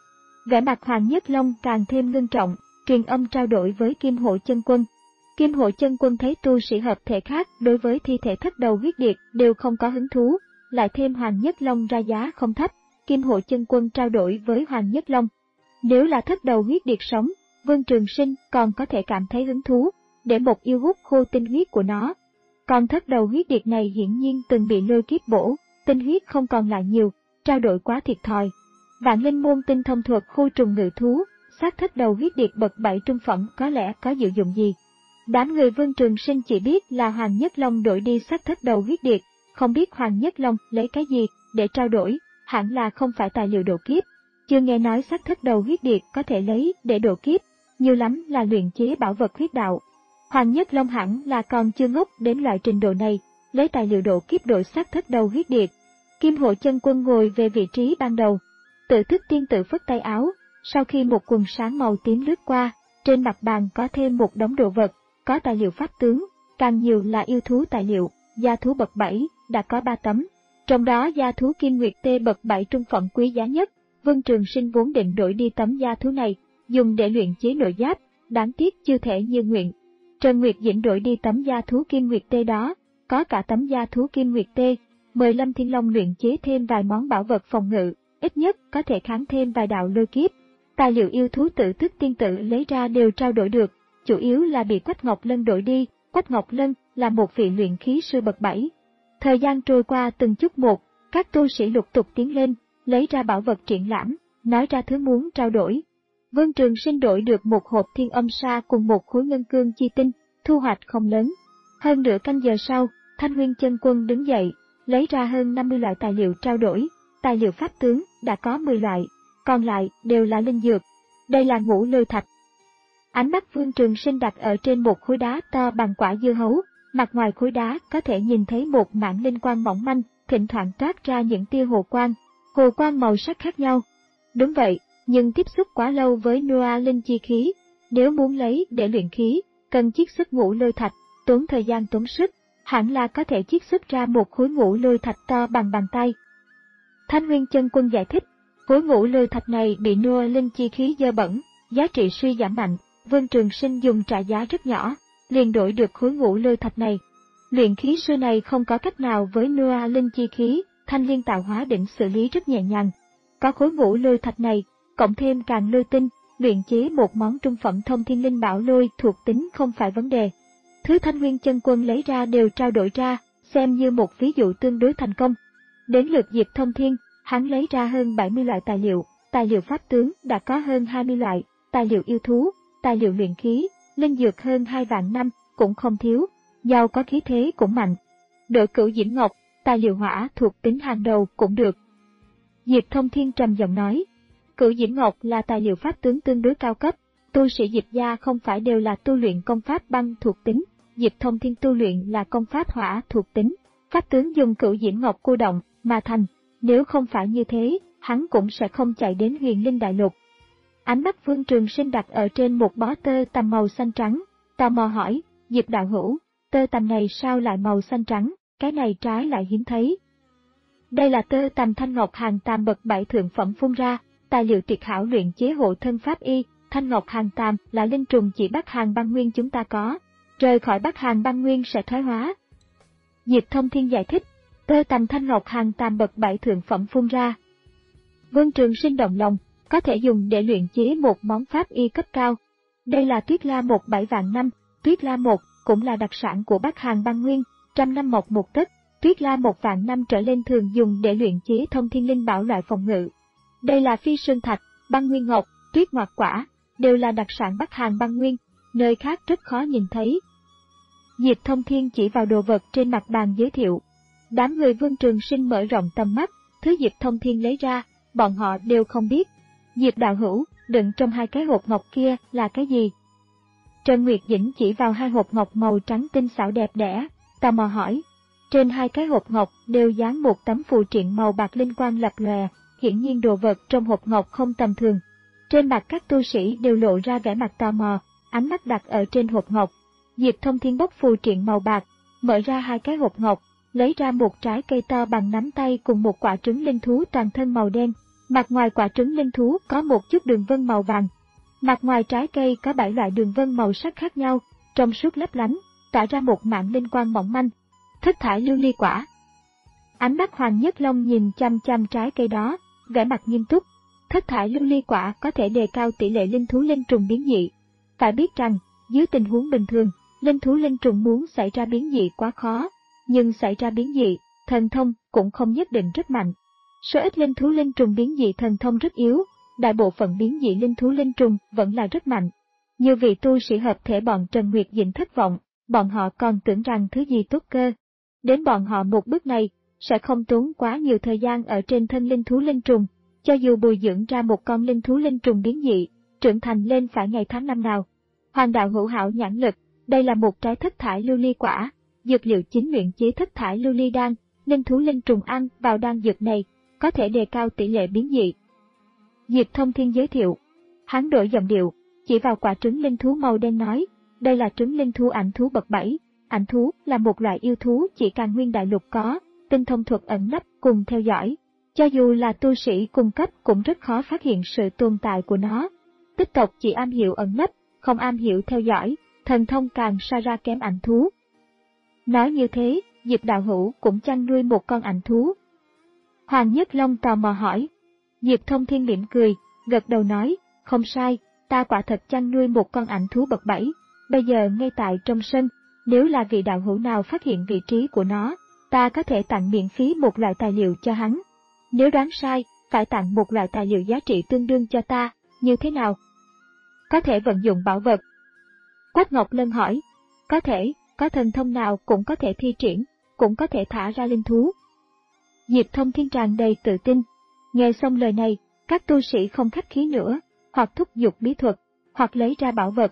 Vẻ mặt Hoàng Nhất Long càng thêm ngưng trọng, truyền âm trao đổi với Kim Hộ Chân Quân. Kim Hộ Chân Quân thấy tu sĩ hợp thể khác đối với thi thể thất đầu huyết điệt đều không có hứng thú, lại thêm Hoàng Nhất Long ra giá không thấp, Kim Hộ Chân Quân trao đổi với Hoàng Nhất Long. Nếu là thất đầu huyết điệt sống, Vương Trường Sinh còn có thể cảm thấy hứng thú, để một yêu hút khô tinh huyết của nó. Còn thất đầu huyết điệt này hiển nhiên từng bị lôi kiếp bổ, tinh huyết không còn lại nhiều, trao đổi quá thiệt thòi. Vạn Linh môn tinh thông thuật khu trùng ngự thú, xác thất đầu huyết điệt bậc bảy trung phẩm có lẽ có diệu dụng gì. Đám người Vương Trường Sinh chỉ biết là Hoàng Nhất Long đổi đi xác thất đầu huyết điệt, không biết Hoàng Nhất Long lấy cái gì để trao đổi, hẳn là không phải tài liệu độ kiếp. Chưa nghe nói xác thất đầu huyết điệt có thể lấy để độ kiếp, nhiều lắm là luyện chế bảo vật huyết đạo. Hoàng Nhất Long hẳn là còn chưa ngốc đến loại trình độ này, lấy tài liệu độ kiếp đổi xác thất đầu huyết điệt. Kim Hộ Chân Quân ngồi về vị trí ban đầu, tự thức tiên tự phất tay áo, sau khi một quần sáng màu tím lướt qua, trên mặt bàn có thêm một đống đồ vật, có tài liệu pháp tướng, càng nhiều là yêu thú tài liệu, gia thú bậc bảy, đã có ba tấm. Trong đó gia thú Kim Nguyệt Tê bậc bảy trung phẩm quý giá nhất, Vương Trường Sinh vốn định đổi đi tấm gia thú này, dùng để luyện chế nội giáp, đáng tiếc chưa thể như nguyện. Trần Nguyệt Dĩnh đổi đi tấm gia thú Kim Nguyệt Tê đó, có cả tấm gia thú Kim Nguyệt Tê, mời Lâm Thiên Long luyện chế thêm vài món bảo vật phòng ngự, ít nhất có thể kháng thêm vài đạo lôi kiếp. Tài liệu yêu thú tự thức tiên tự lấy ra đều trao đổi được, chủ yếu là bị Quách Ngọc Lân đổi đi. Quách Ngọc Lân là một vị luyện khí sư bậc bảy. Thời gian trôi qua từng chút một, các tu sĩ lục tục tiến lên, lấy ra bảo vật triển lãm, nói ra thứ muốn trao đổi. Vương Trường Sinh đổi được một hộp thiên âm sa cùng một khối ngân cương chi tinh, thu hoạch không lớn. Hơn nửa canh giờ sau, Thanh Nguyên Chân Quân đứng dậy, lấy ra hơn năm mươi loại tài liệu trao đổi. Tài liệu pháp tướng đã có mười loại, còn lại đều là linh dược. Đây là ngũ lôi thạch. Ánh mắt Vương Trường Sinh đặt ở trên một khối đá to bằng quả dưa hấu, mặt ngoài khối đá có thể nhìn thấy một mảng linh quang mỏng manh, thỉnh thoảng toát ra những tia hồ quang, hồ quang màu sắc khác nhau. Đúng vậy, nhưng tiếp xúc quá lâu với Noa linh chi khí, nếu muốn lấy để luyện khí, cần chiết xuất ngũ lôi thạch, tốn thời gian tốn sức, hẳn là có thể chiết xuất ra một khối ngũ lôi thạch to bằng bàn tay. Thanh Nguyên Chân Quân giải thích, khối ngũ lôi thạch này bị Noa linh chi khí dơ bẩn, giá trị suy giảm mạnh, Vương Trường Sinh dùng trả giá rất nhỏ, liền đổi được khối ngũ lôi thạch này. Luyện khí sư này không có cách nào với Noa linh chi khí, Thanh Liên tạo hóa đỉnh xử lý rất nhẹ nhàng. Có khối ngũ lôi thạch này, cộng thêm càng lôi tinh, luyện chế một món trung phẩm thông thiên linh bảo lôi thuộc tính không phải vấn đề. Thứ Thanh Nguyên Chân Quân lấy ra đều trao đổi ra, xem như một ví dụ tương đối thành công. Đến lượt Diệp Thông Thiên, hắn lấy ra hơn bảy mươi loại tài liệu, tài liệu pháp tướng đã có hơn hai mươi loại, tài liệu yêu thú, tài liệu luyện khí, linh dược hơn hai vạn năm, cũng không thiếu, giàu có khí thế cũng mạnh. Đội Cửu Diễm Ngọc, tài liệu hỏa thuộc tính hàng đầu cũng được. Diệp Thông Thiên trầm giọng nói, Cửu Diễm Ngọc là tài liệu pháp tướng tương đối cao cấp, tu sĩ Diệp gia không phải đều là tu luyện công pháp băng thuộc tính, Diệp Thông Thiên tu luyện là công pháp hỏa thuộc tính, pháp tướng dùng Cửu Diễm Ngọc cô động mà thành, nếu không phải như thế, hắn cũng sẽ không chạy đến Huyền Linh Đại Lục. Ánh mắt Vương Trường Sinh đặt ở trên một bó tơ tằm màu xanh trắng, tò mò hỏi, Diệp đạo hữu, tơ tằm này sao lại màu xanh trắng, cái này trái lại hiếm thấy. Đây là tơ tằm thanh ngọc hàng tam bậc bảy thượng phẩm phun ra, tài liệu tuyệt hảo luyện chế hộ thân pháp y, thanh ngọc hàng tam là linh trùng chỉ Bắc Hàn băng nguyên chúng ta có, rời khỏi Bắc Hàn băng nguyên sẽ thoái hóa. Diệp Thông Thiên giải thích, tơ tằm thanh ngọc hàng tam bậc bảy thượng phẩm phun ra. Vương Trường Sinh động lòng, có thể dùng để luyện chế một món pháp y cấp cao. Đây là tuyết la một bảy vạn năm, tuyết la một cũng là đặc sản của Bắc Hàn băng nguyên, trăm năm mọc một tấc, tuyết la một vạn năm trở lên thường dùng để luyện chế thông thiên linh bảo loại phòng ngự. Đây là phi sơn thạch, băng nguyên ngọc, tuyết ngoạc quả, đều là đặc sản Bắc Hàn băng nguyên, nơi khác rất khó nhìn thấy. Diệp Thông Thiên chỉ vào đồ vật trên mặt bàn giới thiệu. Đám người Vương Trường Sinh mở rộng tầm mắt, thứ Diệp Thông Thiên lấy ra, bọn họ đều không biết. Diệp đạo hữu, đựng trong hai cái hộp ngọc kia là cái gì? Trần Nguyệt Dĩnh chỉ vào hai hộp ngọc màu trắng tinh xảo đẹp đẽ, tò mò hỏi. Trên hai cái hộp ngọc đều dán một tấm phù triện màu bạc linh quang lập lòe, hiển nhiên đồ vật trong hộp ngọc không tầm thường. Trên mặt các tu sĩ đều lộ ra vẻ mặt tò mò, ánh mắt đặt ở trên hộp ngọc. Diệp Thông Thiên bốc phù triện màu bạc, mở ra hai cái hộp ngọc, lấy ra một trái cây to bằng nắm tay cùng một quả trứng linh thú toàn thân màu đen. Mặt ngoài quả trứng linh thú có một chút đường vân màu vàng. Mặt ngoài trái cây có bảy loại đường vân màu sắc khác nhau, trong suốt lấp lánh, tỏa ra một mảng linh quang mỏng manh. Thất thải lưu ly quả. Ánh mắt Hoàng Nhất Long nhìn chăm chăm trái cây đó, vẻ mặt nghiêm túc. Thất thải lưu ly quả có thể đề cao tỷ lệ linh thú linh trùng biến dị. Phải biết rằng, dưới tình huống bình thường, linh thú linh trùng muốn xảy ra biến dị quá khó, nhưng xảy ra biến dị, thần thông cũng không nhất định rất mạnh. Số ít linh thú linh trùng biến dị thần thông rất yếu, đại bộ phận biến dị linh thú linh trùng vẫn là rất mạnh. Như vị tu sĩ hợp thể bọn Trần Nguyệt Dĩnh thất vọng, bọn họ còn tưởng rằng thứ gì tốt cơ. Đến bọn họ một bước này, sẽ không tốn quá nhiều thời gian ở trên thân linh thú linh trùng, cho dù bồi dưỡng ra một con linh thú linh trùng biến dị, trưởng thành lên phải ngày tháng năm nào. Hoàng đạo hữu hảo nhãn lực, đây là một trái thất thải lưu ly quả, dược liệu chính luyện chế thất thải lưu ly đan, linh thú linh trùng ăn vào đan dược này, có thể đề cao tỷ lệ biến dị. Diệp Thông Thiên giới thiệu. Hắn đổi giọng điệu, chỉ vào quả trứng linh thú màu đen nói, đây là trứng linh thú ảnh thú bậc bảy. Ảnh thú là một loại yêu thú chỉ Càn Nguyên Đại Lục có, tinh thông thuật ẩn nấp cùng theo dõi. Cho dù là tu sĩ cung cấp cũng rất khó phát hiện sự tồn tại của nó. Tích tộc chỉ am hiểu ẩn nấp, không am hiểu theo dõi, thần thông càng xa ra kém ảnh thú. Nói như thế, Diệp đạo hữu cũng chăn nuôi một con ảnh thú. Hoàng Nhất Long tò mò hỏi. Diệp Thông Thiên mỉm cười, gật đầu nói, không sai, ta quả thật chăn nuôi một con ảnh thú bậc bảy, bây giờ ngay tại trong sân, nếu là vị đạo hữu nào phát hiện vị trí của nó, ta có thể tặng miễn phí một loại tài liệu cho hắn. Nếu đoán sai, phải tặng một loại tài liệu giá trị tương đương cho ta, như thế nào? Có thể vận dụng bảo vật. Quách Ngọc Lân hỏi, có thể, có thần thông nào cũng có thể thi triển, cũng có thể thả ra linh thú. Diệp Thông Thiên tràn đầy tự tin. Nghe xong lời này, các tu sĩ không khách khí nữa, hoặc thúc giục bí thuật, hoặc lấy ra bảo vật,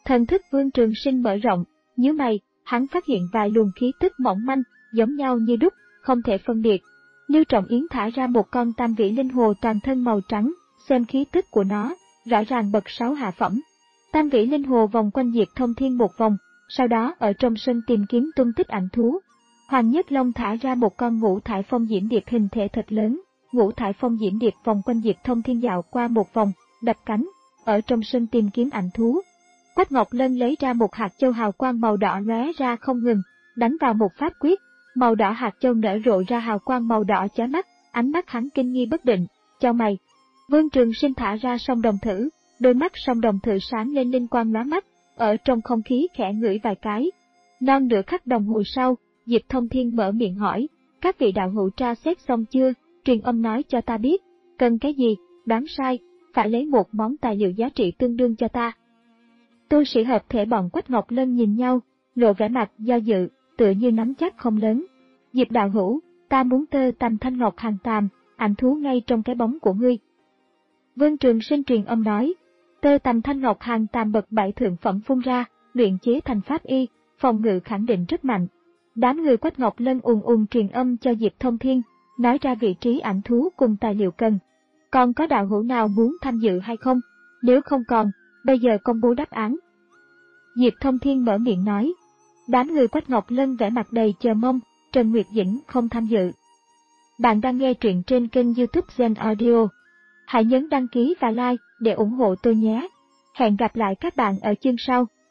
Thần thức Vương Trường Sinh mở rộng, nhíu mày, hắn phát hiện vài luồng khí tức mỏng manh, giống nhau như đúc, không thể phân biệt. Lưu Trọng Yến thả ra một con tam vĩ linh hồ toàn thân màu trắng, xem khí tức của nó, rõ ràng bậc sáu hạ phẩm. Tam vĩ linh hồ vòng quanh Diệp Thông Thiên một vòng, sau đó ở trong sân tìm kiếm tung tích ảnh thú. Hoàng Nhất Long thả ra một con ngũ thải phong diễm điệp hình thể thật lớn, ngũ thải phong diễm điệp vòng quanh Diệp Thông Thiên dạo qua một vòng, đập cánh, ở trong sân tìm kiếm ảnh thú. Quách Ngọc Lân lấy ra một hạt châu hào quang màu đỏ lóe ra không ngừng, đánh vào một pháp quyết, màu đỏ hạt châu nở rộ ra hào quang màu đỏ chói mắt, ánh mắt hắn kinh nghi bất định, chau mày. Vương Trường Sinh thả ra song đồng thử, đôi mắt song đồng thử sáng lên linh quang lóa mắt, ở trong không khí khẽ ngửi vài cái. Non nửa khắc đồng hồ sau, Diệp Thông Thiên mở miệng hỏi, các vị đạo hữu tra xét xong chưa, truyền âm nói cho ta biết, cần cái gì, đoán sai, phải lấy một món tài liệu giá trị tương đương cho ta. Tu sĩ hợp thể bọn Quách Ngọc Lân nhìn nhau, lộ vẻ mặt do dự, tựa như nắm chắc không lớn. Diệp đạo hữu, ta muốn tơ tằm thanh ngọc hàng tàm, ảnh thú ngay trong cái bóng của ngươi. Vương Trường Sinh truyền âm nói, tơ tằm thanh ngọc hàng tàm bậc bảy thượng phẩm phun ra, luyện chế thành pháp y, phòng ngự khẳng định rất mạnh. Đám người Quách Ngọc Lân ùn ùn truyền âm cho Diệp Thông Thiên, nói ra vị trí ảnh thú cùng tài liệu cần. Còn có đạo hữu nào muốn tham dự hay không? Nếu không còn, bây giờ công bố đáp án. Diệp Thông Thiên mở miệng nói. Đám người Quách Ngọc Lân vẻ mặt đầy chờ mong, Trần Nguyệt Dĩnh không tham dự. Bạn đang nghe truyện trên kênh YouTube Gen Audio. Hãy nhấn đăng ký và like để ủng hộ tôi nhé. Hẹn gặp lại các bạn ở chương sau.